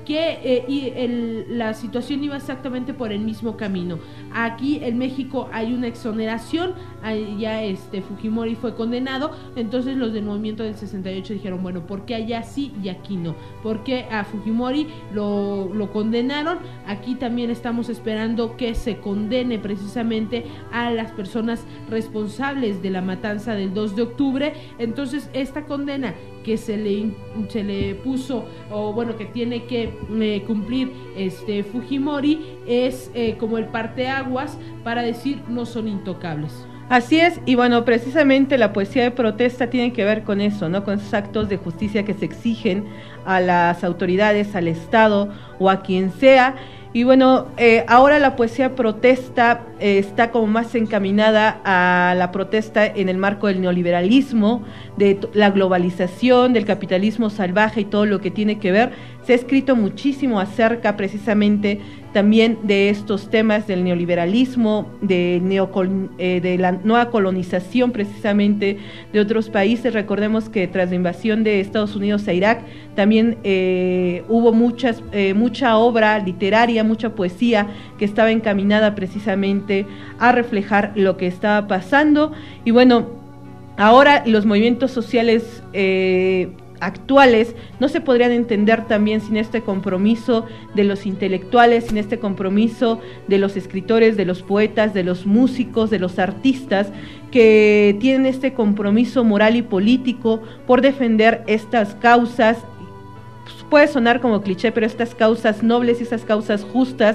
que eh, y el, la situación iba exactamente por el mismo camino. Aquí en México hay una exoneración, ya este Fujimori fue condenado, entonces los del movimiento del sesenta y ocho dijeron, bueno, ¿por qué allá sí y aquí no? ¿Por qué a Fujimori lo, lo condenaron? Aquí también estamos esperando que se condene precisamente a las personas responsables de la matanza del dos de octubre. Entonces esta condena que se le se le puso, o bueno, que tiene que eh, cumplir este Fujimori, es eh, como el parteaguas para decir no son intocables. Así es, y bueno, precisamente la poesía de protesta tiene que ver con eso, ¿no? Con esos actos de justicia que se exigen a las autoridades, al Estado o a quien sea. Y bueno, eh, ahora la poesía protesta eh, está como más encaminada a la protesta en el marco del neoliberalismo, de t- la globalización, del capitalismo salvaje y todo lo que tiene que ver. Se ha escrito muchísimo acerca precisamente también de estos temas del neoliberalismo, de, neocol- eh, de la nueva colonización precisamente de otros países. Recordemos que tras la invasión de Estados Unidos a Irak, también eh, hubo muchas, eh, mucha obra literaria, mucha poesía que estaba encaminada precisamente a reflejar lo que estaba pasando. Y bueno, ahora los movimientos sociales eh, actuales no se podrían entender también sin este compromiso de los intelectuales, sin este compromiso de los escritores, de los poetas, de los músicos, de los artistas, que tienen este compromiso moral y político por defender estas causas. Puede sonar como cliché, pero estas causas nobles y esas causas justas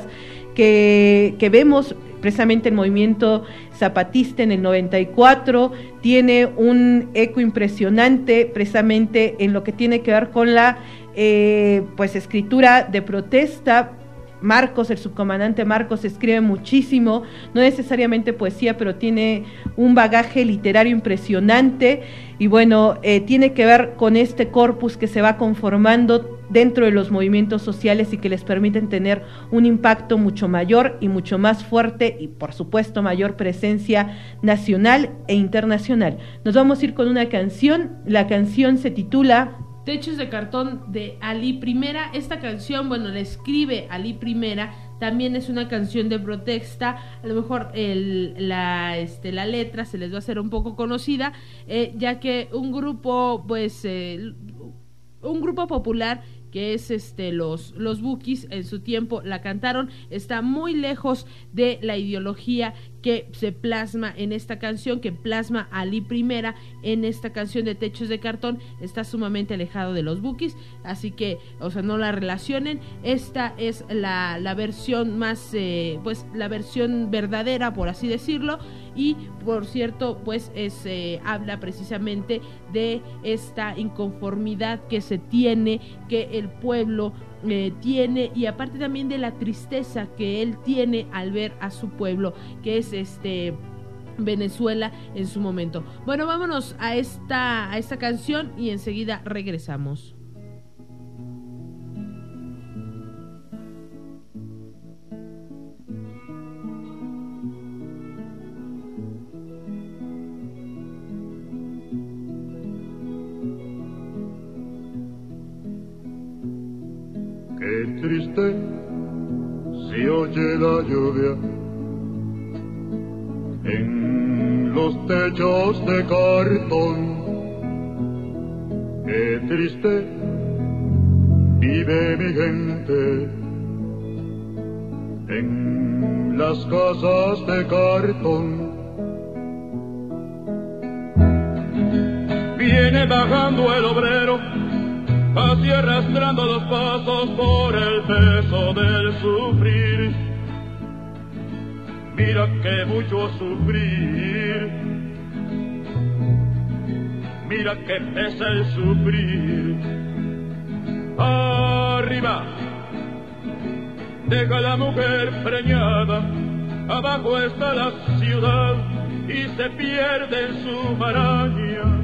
que, que vemos precisamente el movimiento zapatista en el noventa y cuatro, tiene un eco impresionante precisamente en lo que tiene que ver con la eh, pues escritura de protesta. Marcos, el subcomandante Marcos, escribe muchísimo, no necesariamente poesía, pero tiene un bagaje literario impresionante y bueno, eh, tiene que ver con este corpus que se va conformando dentro de los movimientos sociales y que les permiten tener un impacto mucho mayor y mucho más fuerte y por supuesto mayor presencia nacional e internacional. Nos vamos a ir con una canción, la canción se titula Techos de cartón de Ali Primera. Esta canción, bueno, la escribe Ali Primera, también es una canción de protesta. A lo mejor el, la, este, la letra se les va a hacer un poco conocida, eh, ya que un grupo, pues, eh, un grupo popular que es este los los Bukis, en su tiempo la cantaron, está muy lejos de la ideología que se plasma en esta canción, que plasma Ali Primera en esta canción de Techos de Cartón. Está sumamente alejado de los Bukis, así que, o sea, no la relacionen. Esta es la, la versión más, eh, pues, la versión verdadera, por así decirlo, y, por cierto, pues, es, eh, habla precisamente de esta inconformidad que se tiene, que el pueblo Eh, tiene, y aparte también de la tristeza que él tiene al ver a su pueblo, que es este Venezuela en su momento. Bueno, vámonos a esta, a esta canción y enseguida regresamos. Qué triste se oye la lluvia en los techos de cartón. Qué triste vive mi gente en las casas de cartón. Viene bajando el obrero, así arrastrando los pasos por el peso del sufrir. Mira que mucho sufrir, mira que pesa el sufrir. Arriba deja la mujer preñada, abajo está la ciudad y se pierde en su maraña.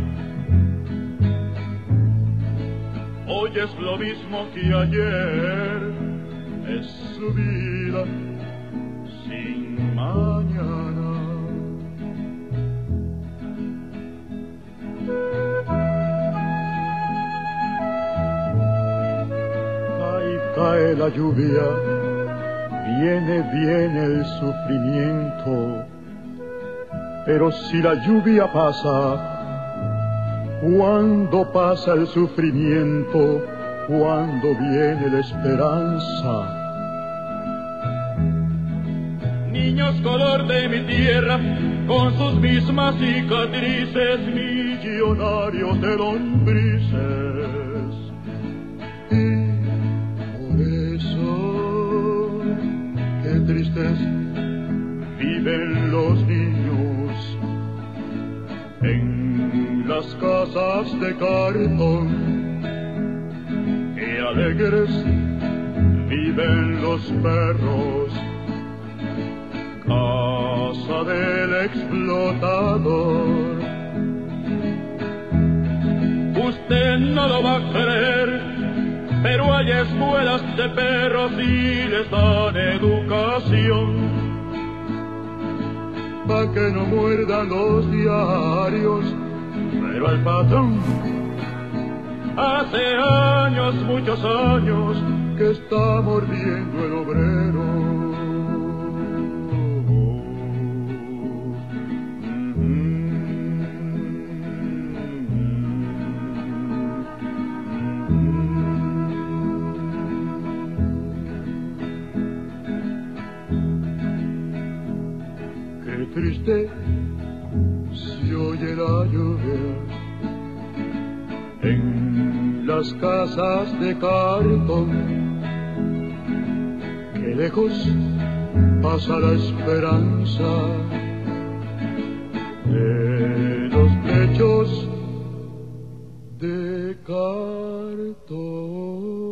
Hoy es lo mismo que ayer, es su vida sin mañana. Hay cae la lluvia, viene, viene el sufrimiento. Pero si la lluvia pasa, ¿cuándo pasa el sufrimiento? ¿Cuándo viene la esperanza? Niños color de mi tierra, con sus mismas cicatrices, millonarios de lombrices. Y por eso, qué tristes viven los niños en las casas de cartón. Qué alegres viven los perros, casa del explotador. Usted no lo va a creer, pero hay escuelas de perros y les dan educación, pa' que no muerdan los diarios. Pero al patrón, hace años, muchos años, que está mordiendo el obrero. Triste se oye la lluvia en las casas de cartón. Qué lejos pasa la esperanza de los techos de cartón.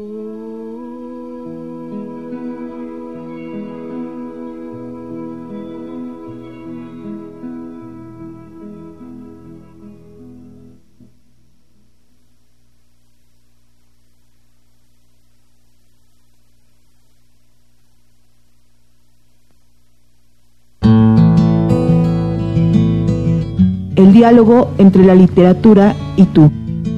El diálogo entre la literatura y tú.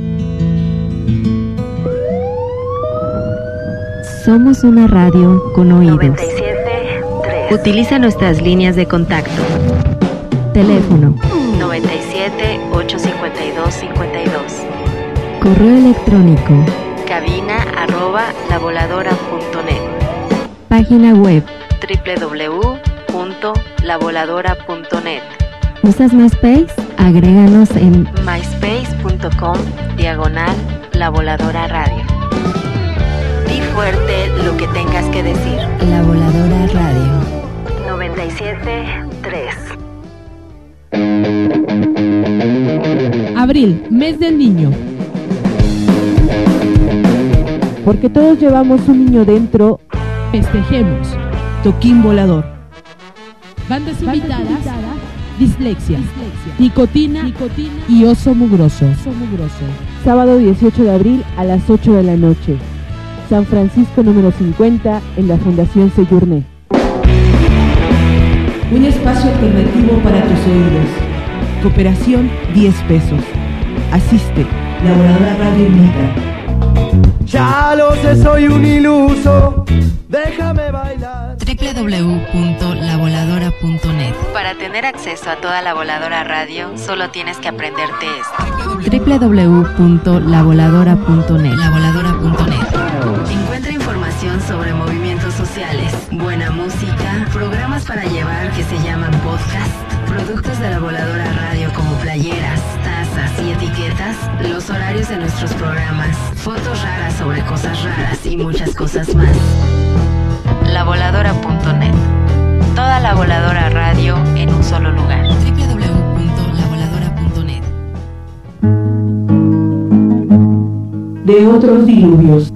Somos una radio con oídos. noventa y siete punto tres. Utiliza nuestras líneas de contacto. Teléfono noventa y siete, ochocientos cincuenta y dos, cincuenta y dos. Correo electrónico cabina arroba lavoladora punto net. Página web doble u doble u doble u punto lavoladora punto net. ¿Usas MySpace? Agréganos en myspace.com diagonal La Voladora Radio. Di fuerte lo que tengas que decir. La Voladora Radio. noventa y siete punto tres. Abril, mes del niño. Porque todos llevamos un niño dentro. Festejemos. Toquín volador. Bandas invitadas. Invitada. Dislexia, Dislexia. Nicotina, Nicotina y oso mugroso. oso mugroso. Sábado dieciocho de abril a las ocho de la noche. San Francisco número cincuenta en la Fundación Seyurné. Un espacio alternativo para tus oídos. Cooperación diez pesos. Asiste la Voladora Radio Invita. Ya lo sé, soy un iluso. Déjame bailar. doble u doble u doble u punto la voladora punto net. Para tener acceso a toda La Voladora Radio, solo tienes que aprenderte esto. doble u doble u doble u punto la voladora punto net. la voladora punto net. Encuentra información sobre movimientos sociales, buena música, programas para llevar que se llaman podcast, productos de La Voladora Radio como playeras, tazas y etiquetas, los horarios de nuestros programas, fotos raras sobre cosas raras y muchas cosas más. la voladora punto net. Toda La Voladora Radio en un solo lugar. doble u doble u doble u punto la voladora punto net. De otros diluvios.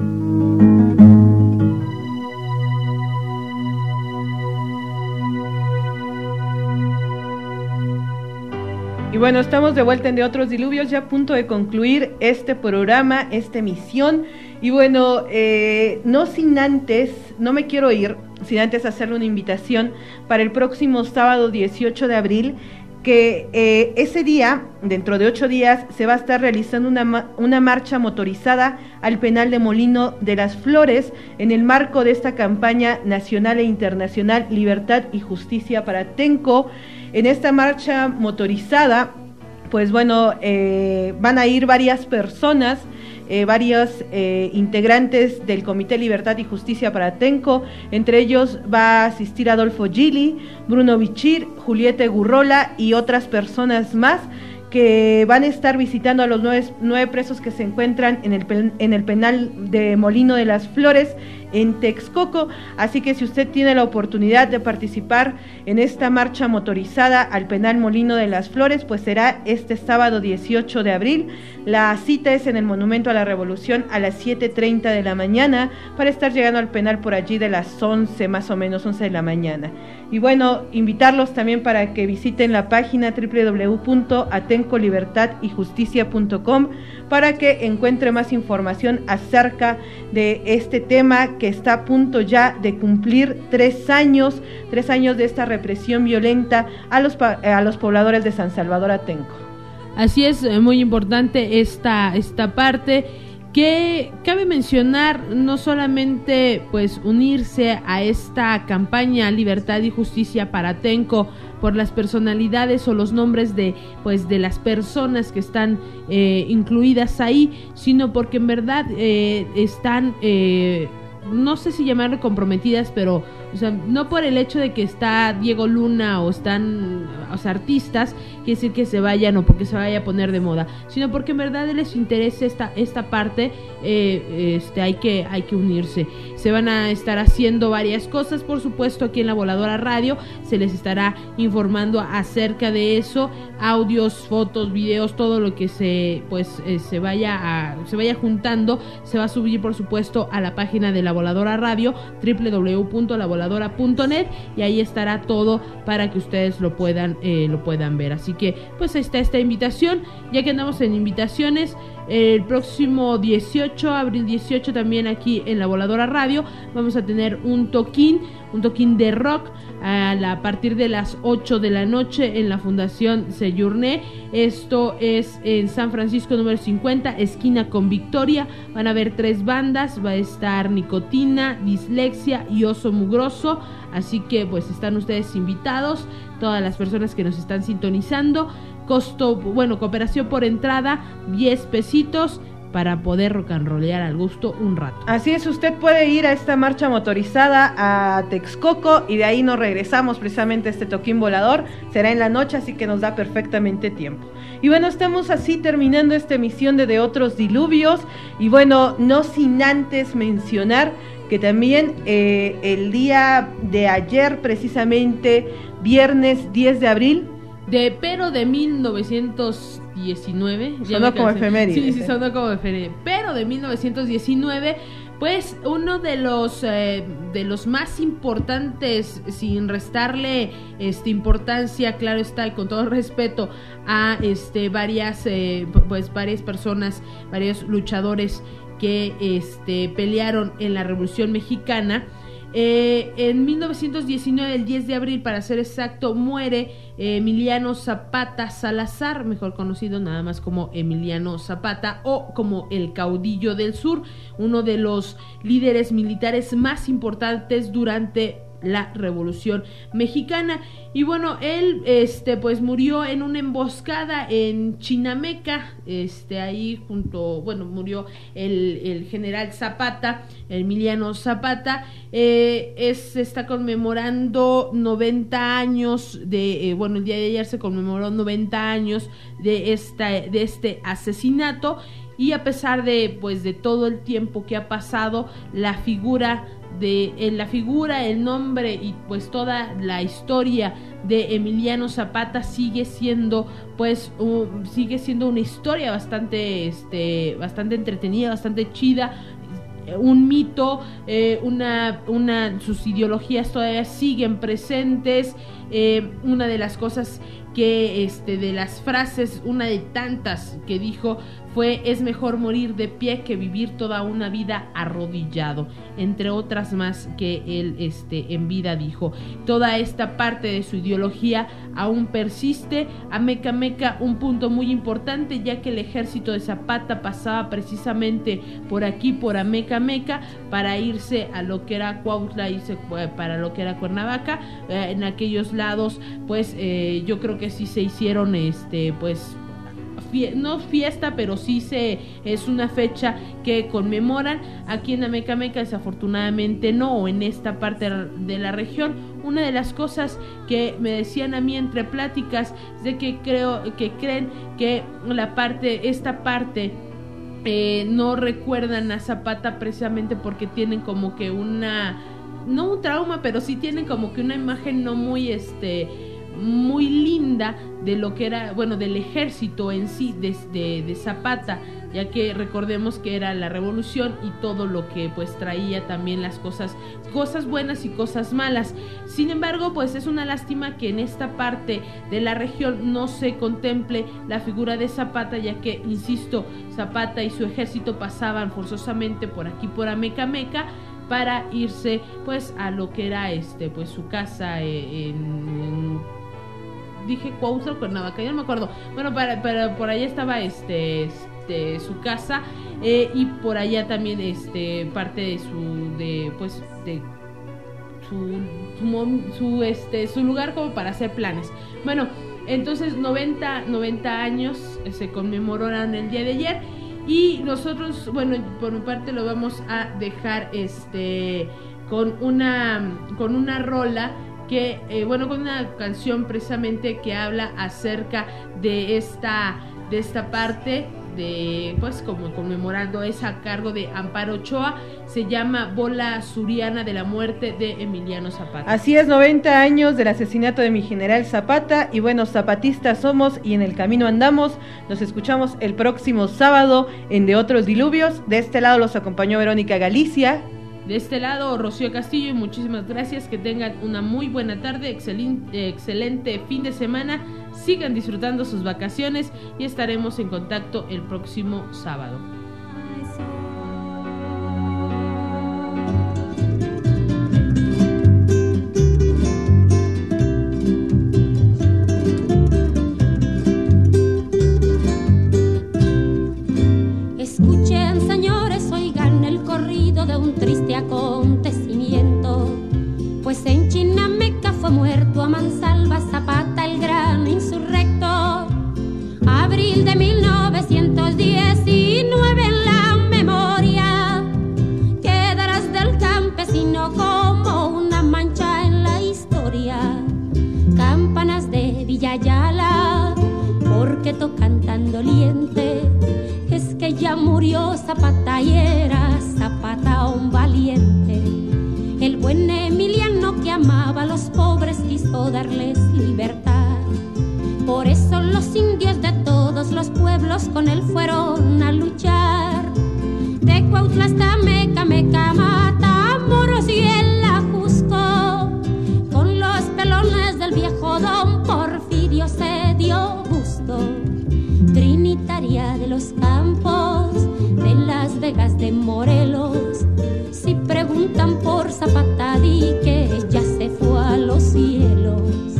Y bueno, estamos de vuelta en De Otros Diluvios, ya a punto de concluir este programa, esta emisión. Y bueno, eh, no sin antes, no me quiero ir, sin antes hacerle una invitación para el próximo sábado dieciocho de abril que eh, ese día, dentro de ocho días, se va a estar realizando una, una marcha motorizada al penal de Molino de las Flores en el marco de esta campaña nacional e internacional Libertad y Justicia para Atenco. En esta marcha motorizada, pues bueno, eh, van a ir varias personas, Eh, varios eh, integrantes del Comité Libertad y Justicia para Atenco. Entre ellos va a asistir Adolfo Gili, Bruno Bichir, Julieta Gurrola y otras personas más que van a estar visitando a los nueve, nueve presos que se encuentran en el, en el penal de Molino de las Flores en Texcoco. Así que si usted tiene la oportunidad de participar en esta marcha motorizada al penal Molino de las Flores, pues será este sábado dieciocho de abril. La cita es en el Monumento a la Revolución a las siete treinta de la mañana, para estar llegando al penal por allí de las once, más o menos once de la mañana. Y bueno, invitarlos también para que visiten la página doble u doble u doble u punto atenco libertad y justicia punto com para que encuentre más información acerca de este tema que está a punto ya de cumplir tres años, tres años de esta represión violenta a los, a los pobladores de San Salvador Atenco. Así es, muy importante esta, esta parte, que cabe mencionar no solamente pues unirse a esta campaña Libertad y Justicia para Atenco por las personalidades o los nombres de pues de las personas que están eh, incluidas ahí, sino porque en verdad eh, están eh, no sé si llamarlo comprometidas, pero o sea, no por el hecho de que está Diego Luna o están o sea, artistas, quiere decir que se vayan o porque se vaya a poner de moda, sino porque en verdad les interesa esta, esta parte, eh, este, hay que, hay que unirse. Se van a estar haciendo varias cosas, por supuesto, aquí en La Voladora Radio, se les estará informando acerca de eso, audios, fotos, videos, todo lo que se, pues, eh, se vaya a, se vaya juntando, se va a subir, por supuesto, a la página de La Voladora Radio, doble u doble u doble u punto la voladora punto net, y ahí estará todo para que ustedes lo puedan, eh, lo puedan ver. Así que pues ahí está esta invitación. Ya que andamos en invitaciones, el próximo dieciocho, abril dieciocho, también aquí en La Voladora Radio vamos a tener un toquín, un toquín de rock a, la, a partir de las ocho de la noche en la Fundación Seyurné. Esto es en San Francisco número cincuenta, esquina con Victoria. Van a haber tres bandas, va a estar Nicotina, Dislexia y Oso Mugroso. Así que pues están ustedes invitados, todas las personas que nos están sintonizando. Costo, bueno, cooperación por entrada, diez pesitos para poder rock and rollear al gusto un rato. Así es, usted puede ir a esta marcha motorizada a Texcoco y de ahí nos regresamos precisamente a este toquín volador. Será en la noche, así que nos da perfectamente tiempo. Y bueno, estamos así terminando esta emisión de De Otros Diluvios. Y bueno, no sin antes mencionar que también eh, el día de ayer, precisamente viernes diez de abril, de pero de mil novecientos diecinueve, sonó como efeméride. Sí, sí, sonó como efeméride. Pero de mil novecientos diecinueve, pues uno de los eh, de los más importantes, sin restarle este importancia, claro está, y con todo respeto a este varias eh, pues varias personas, varios luchadores que este pelearon en la Revolución Mexicana. Eh, en mil novecientos diecinueve, el diez de abril para ser exacto, muere eh, Emiliano Zapata Salazar, mejor conocido nada más como Emiliano Zapata o como el Caudillo del Sur, uno de los líderes militares más importantes durante la Revolución Mexicana. Y bueno, él este pues murió en una emboscada en Chinameca, este ahí junto, bueno, murió el, el general Zapata, Emiliano Zapata. eh, es, se está conmemorando noventa años de, eh, bueno, el día de ayer se conmemoró noventa años de esta, de este asesinato, y a pesar de pues de todo el tiempo que ha pasado, la figura de en la figura, el nombre y pues toda la historia de Emiliano Zapata sigue siendo pues uh, sigue siendo una historia bastante este bastante entretenida, bastante chida, un mito, eh, una una sus ideologías todavía siguen presentes. Eh, una de las cosas que este, de las frases, una de tantas que dijo fue: es mejor morir de pie que vivir toda una vida arrodillado, entre otras más que él este, en vida dijo. Toda esta parte de su ideología aún persiste. Ameca Meca, un punto muy importante, ya que el ejército de Zapata pasaba precisamente por aquí, por Ameca Meca, para irse a lo que era Cuautla, irse para lo que era Cuernavaca. Eh, en aquellos lados, pues eh, yo creo que sí se hicieron, este, pues no fiesta, pero sí se es una fecha que conmemoran. Aquí en Ameca Meca desafortunadamente no, o en esta parte de la región. Una de las cosas que me decían a mí entre pláticas es de que creo que creen que la parte, esta parte eh, no recuerdan a Zapata precisamente porque tienen como que una, no un trauma, pero sí tienen como que una imagen no muy este muy linda de lo que era, bueno, del ejército en sí, de, de, de Zapata, ya que recordemos que era la revolución y todo lo que pues traía también las cosas, cosas buenas y cosas malas. Sin embargo, pues es una lástima que en esta parte de la región no se contemple la figura de Zapata, ya que, insisto, Zapata y su ejército pasaban forzosamente por aquí, por Ameca Meca, para irse pues a lo que era este pues su casa eh, en, en dije Cuautla o Cuernavaca, ya no me acuerdo. Bueno, para, para por allá estaba este, este su casa eh, y por allá también este parte de su de pues de su su, su este su lugar como para hacer planes. Bueno, entonces noventa años eh, se conmemoraron el día de ayer y nosotros, bueno, por mi parte lo vamos a dejar este con una con una rola que, eh, bueno, con una canción precisamente que habla acerca de esta, de esta parte de, pues, como conmemorando, es a cargo de Amparo Ochoa, se llama Bola Suriana de la muerte de Emiliano Zapata. Así es, noventa años del asesinato de mi general Zapata, y bueno, zapatistas somos y en el camino andamos. Nos escuchamos el próximo sábado en De Otros Diluvios. De este lado los acompañó Verónica Galicia. De este lado, Rocío Castillo, y muchísimas gracias. Que tengan una muy buena tarde, excelente, excelente fin de semana. Sigan disfrutando sus vacaciones y estaremos en contacto el próximo sábado. Escuchen, señores, oigan el corrido de un triste acontecimiento, pues en Chinameca fue muerto a mansalva Zapata, el gran insurrecto. Abril de mil novecientos diecinueve, en la memoria quedarás del campesino como una mancha en la historia. Campanas de Villayala, porque tocan tan doliente, es que ya murió Zapata y era Zapata un valiente. El buen Emiliano, que amaba a los pobres, quiso darles libertad. Por eso los indios de todos los pueblos con él fueron a luchar. De Cuautla hasta Meca, Meca, Matamoros y el Ajusco, con los pelones del viejo don Porfirio se dio gusto. Trinitaria de los campos, de Las Vegas, de Morelos, si preguntan por Zapata, di que ya se fue a los cielos.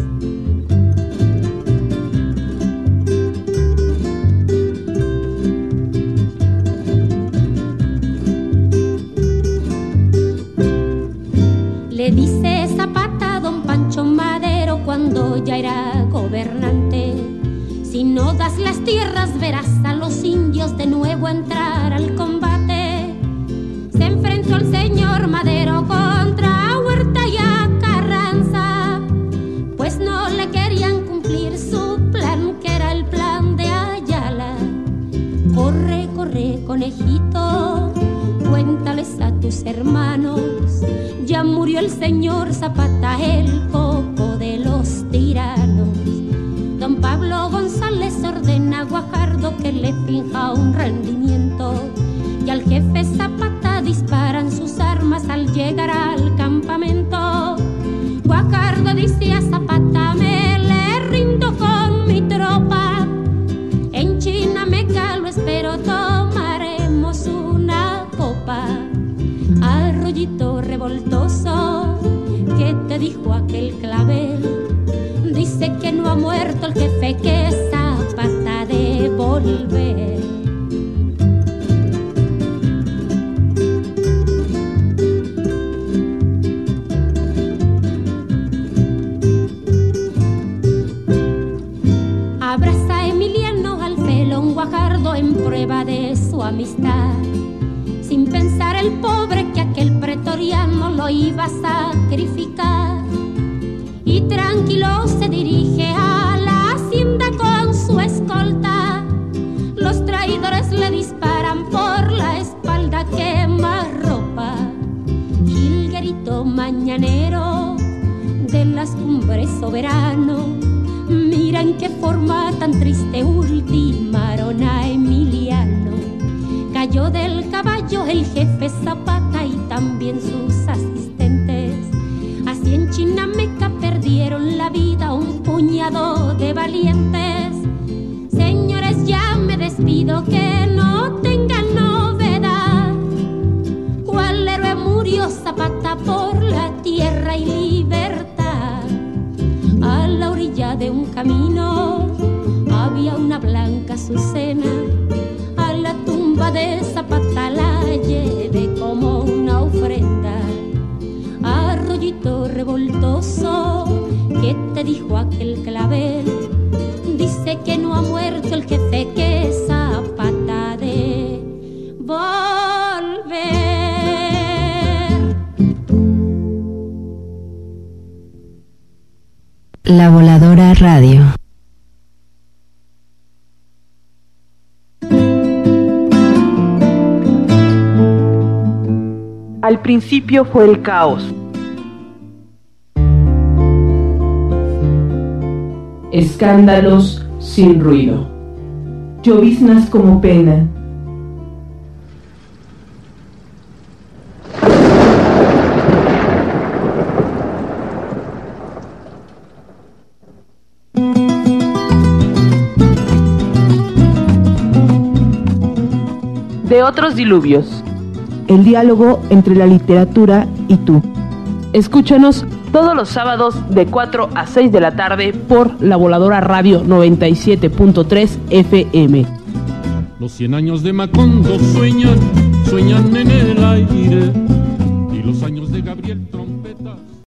Le dice Zapata a don Pancho Madero cuando ya era gobernante: si no das las tierras verás a los indios de nuevo entrar al combate. Se enfrentó el señor Madero contra Huerta y a Carranza, pues no le querían cumplir su plan, que era el plan de Ayala. Corre, corre, conejito, cuéntales a tus hermanos, ya murió el señor Zapata, el coco de los tiranos. Don Pablo González ordena a Guajardo que le finja un rendimiento, y al jefe Zapata disparan sus armas al llegar al campamento. Guajardo dice a Zapata: me le rindo con te dijo aquel clavel? Dice que no ha muerto el jefe, que Zapata de volver. Abraza a Emiliano al felón Guajardo en prueba de su amistad, sin pensar el pobre que aquel pretoriano lo iba a sacrificar. Y tranquilo se dirige a la hacienda con su escolta. Los traidores le disparan por la espalda, quema ropa. Jilguerito mañanero de las cumbres soberano, mira en qué forma tan triste ultimaron a Emiliano. Cayó del caballo el jefe Zapata y también sus asistentes. Así en Chinameca perdieron la vida un puñado de valientes. Señores, ya me despido, que no tengan novedad. ¿Cuál héroe murió? Zapata por la tierra y libertad. A la orilla de un camino había una blanca azucena. A la tumba de Zapata la llevé como una ofrenda. Arroyito revoltoso, ¿qué te dijo aquel clavel? Dice que no ha muerto el jefe, que Zapata de volver. La Voladora Radio. Al principio fue el caos. Escándalos sin ruido. Lloviznas como pena. De otros diluvios. El diálogo entre la literatura y tú. Escúchanos todos los sábados de cuatro a seis de la tarde por La Voladora Radio noventa y siete punto tres F M. Los cien años de Macondo sueñan, sueñan en el aire, y los años de Gabriel Trompeta.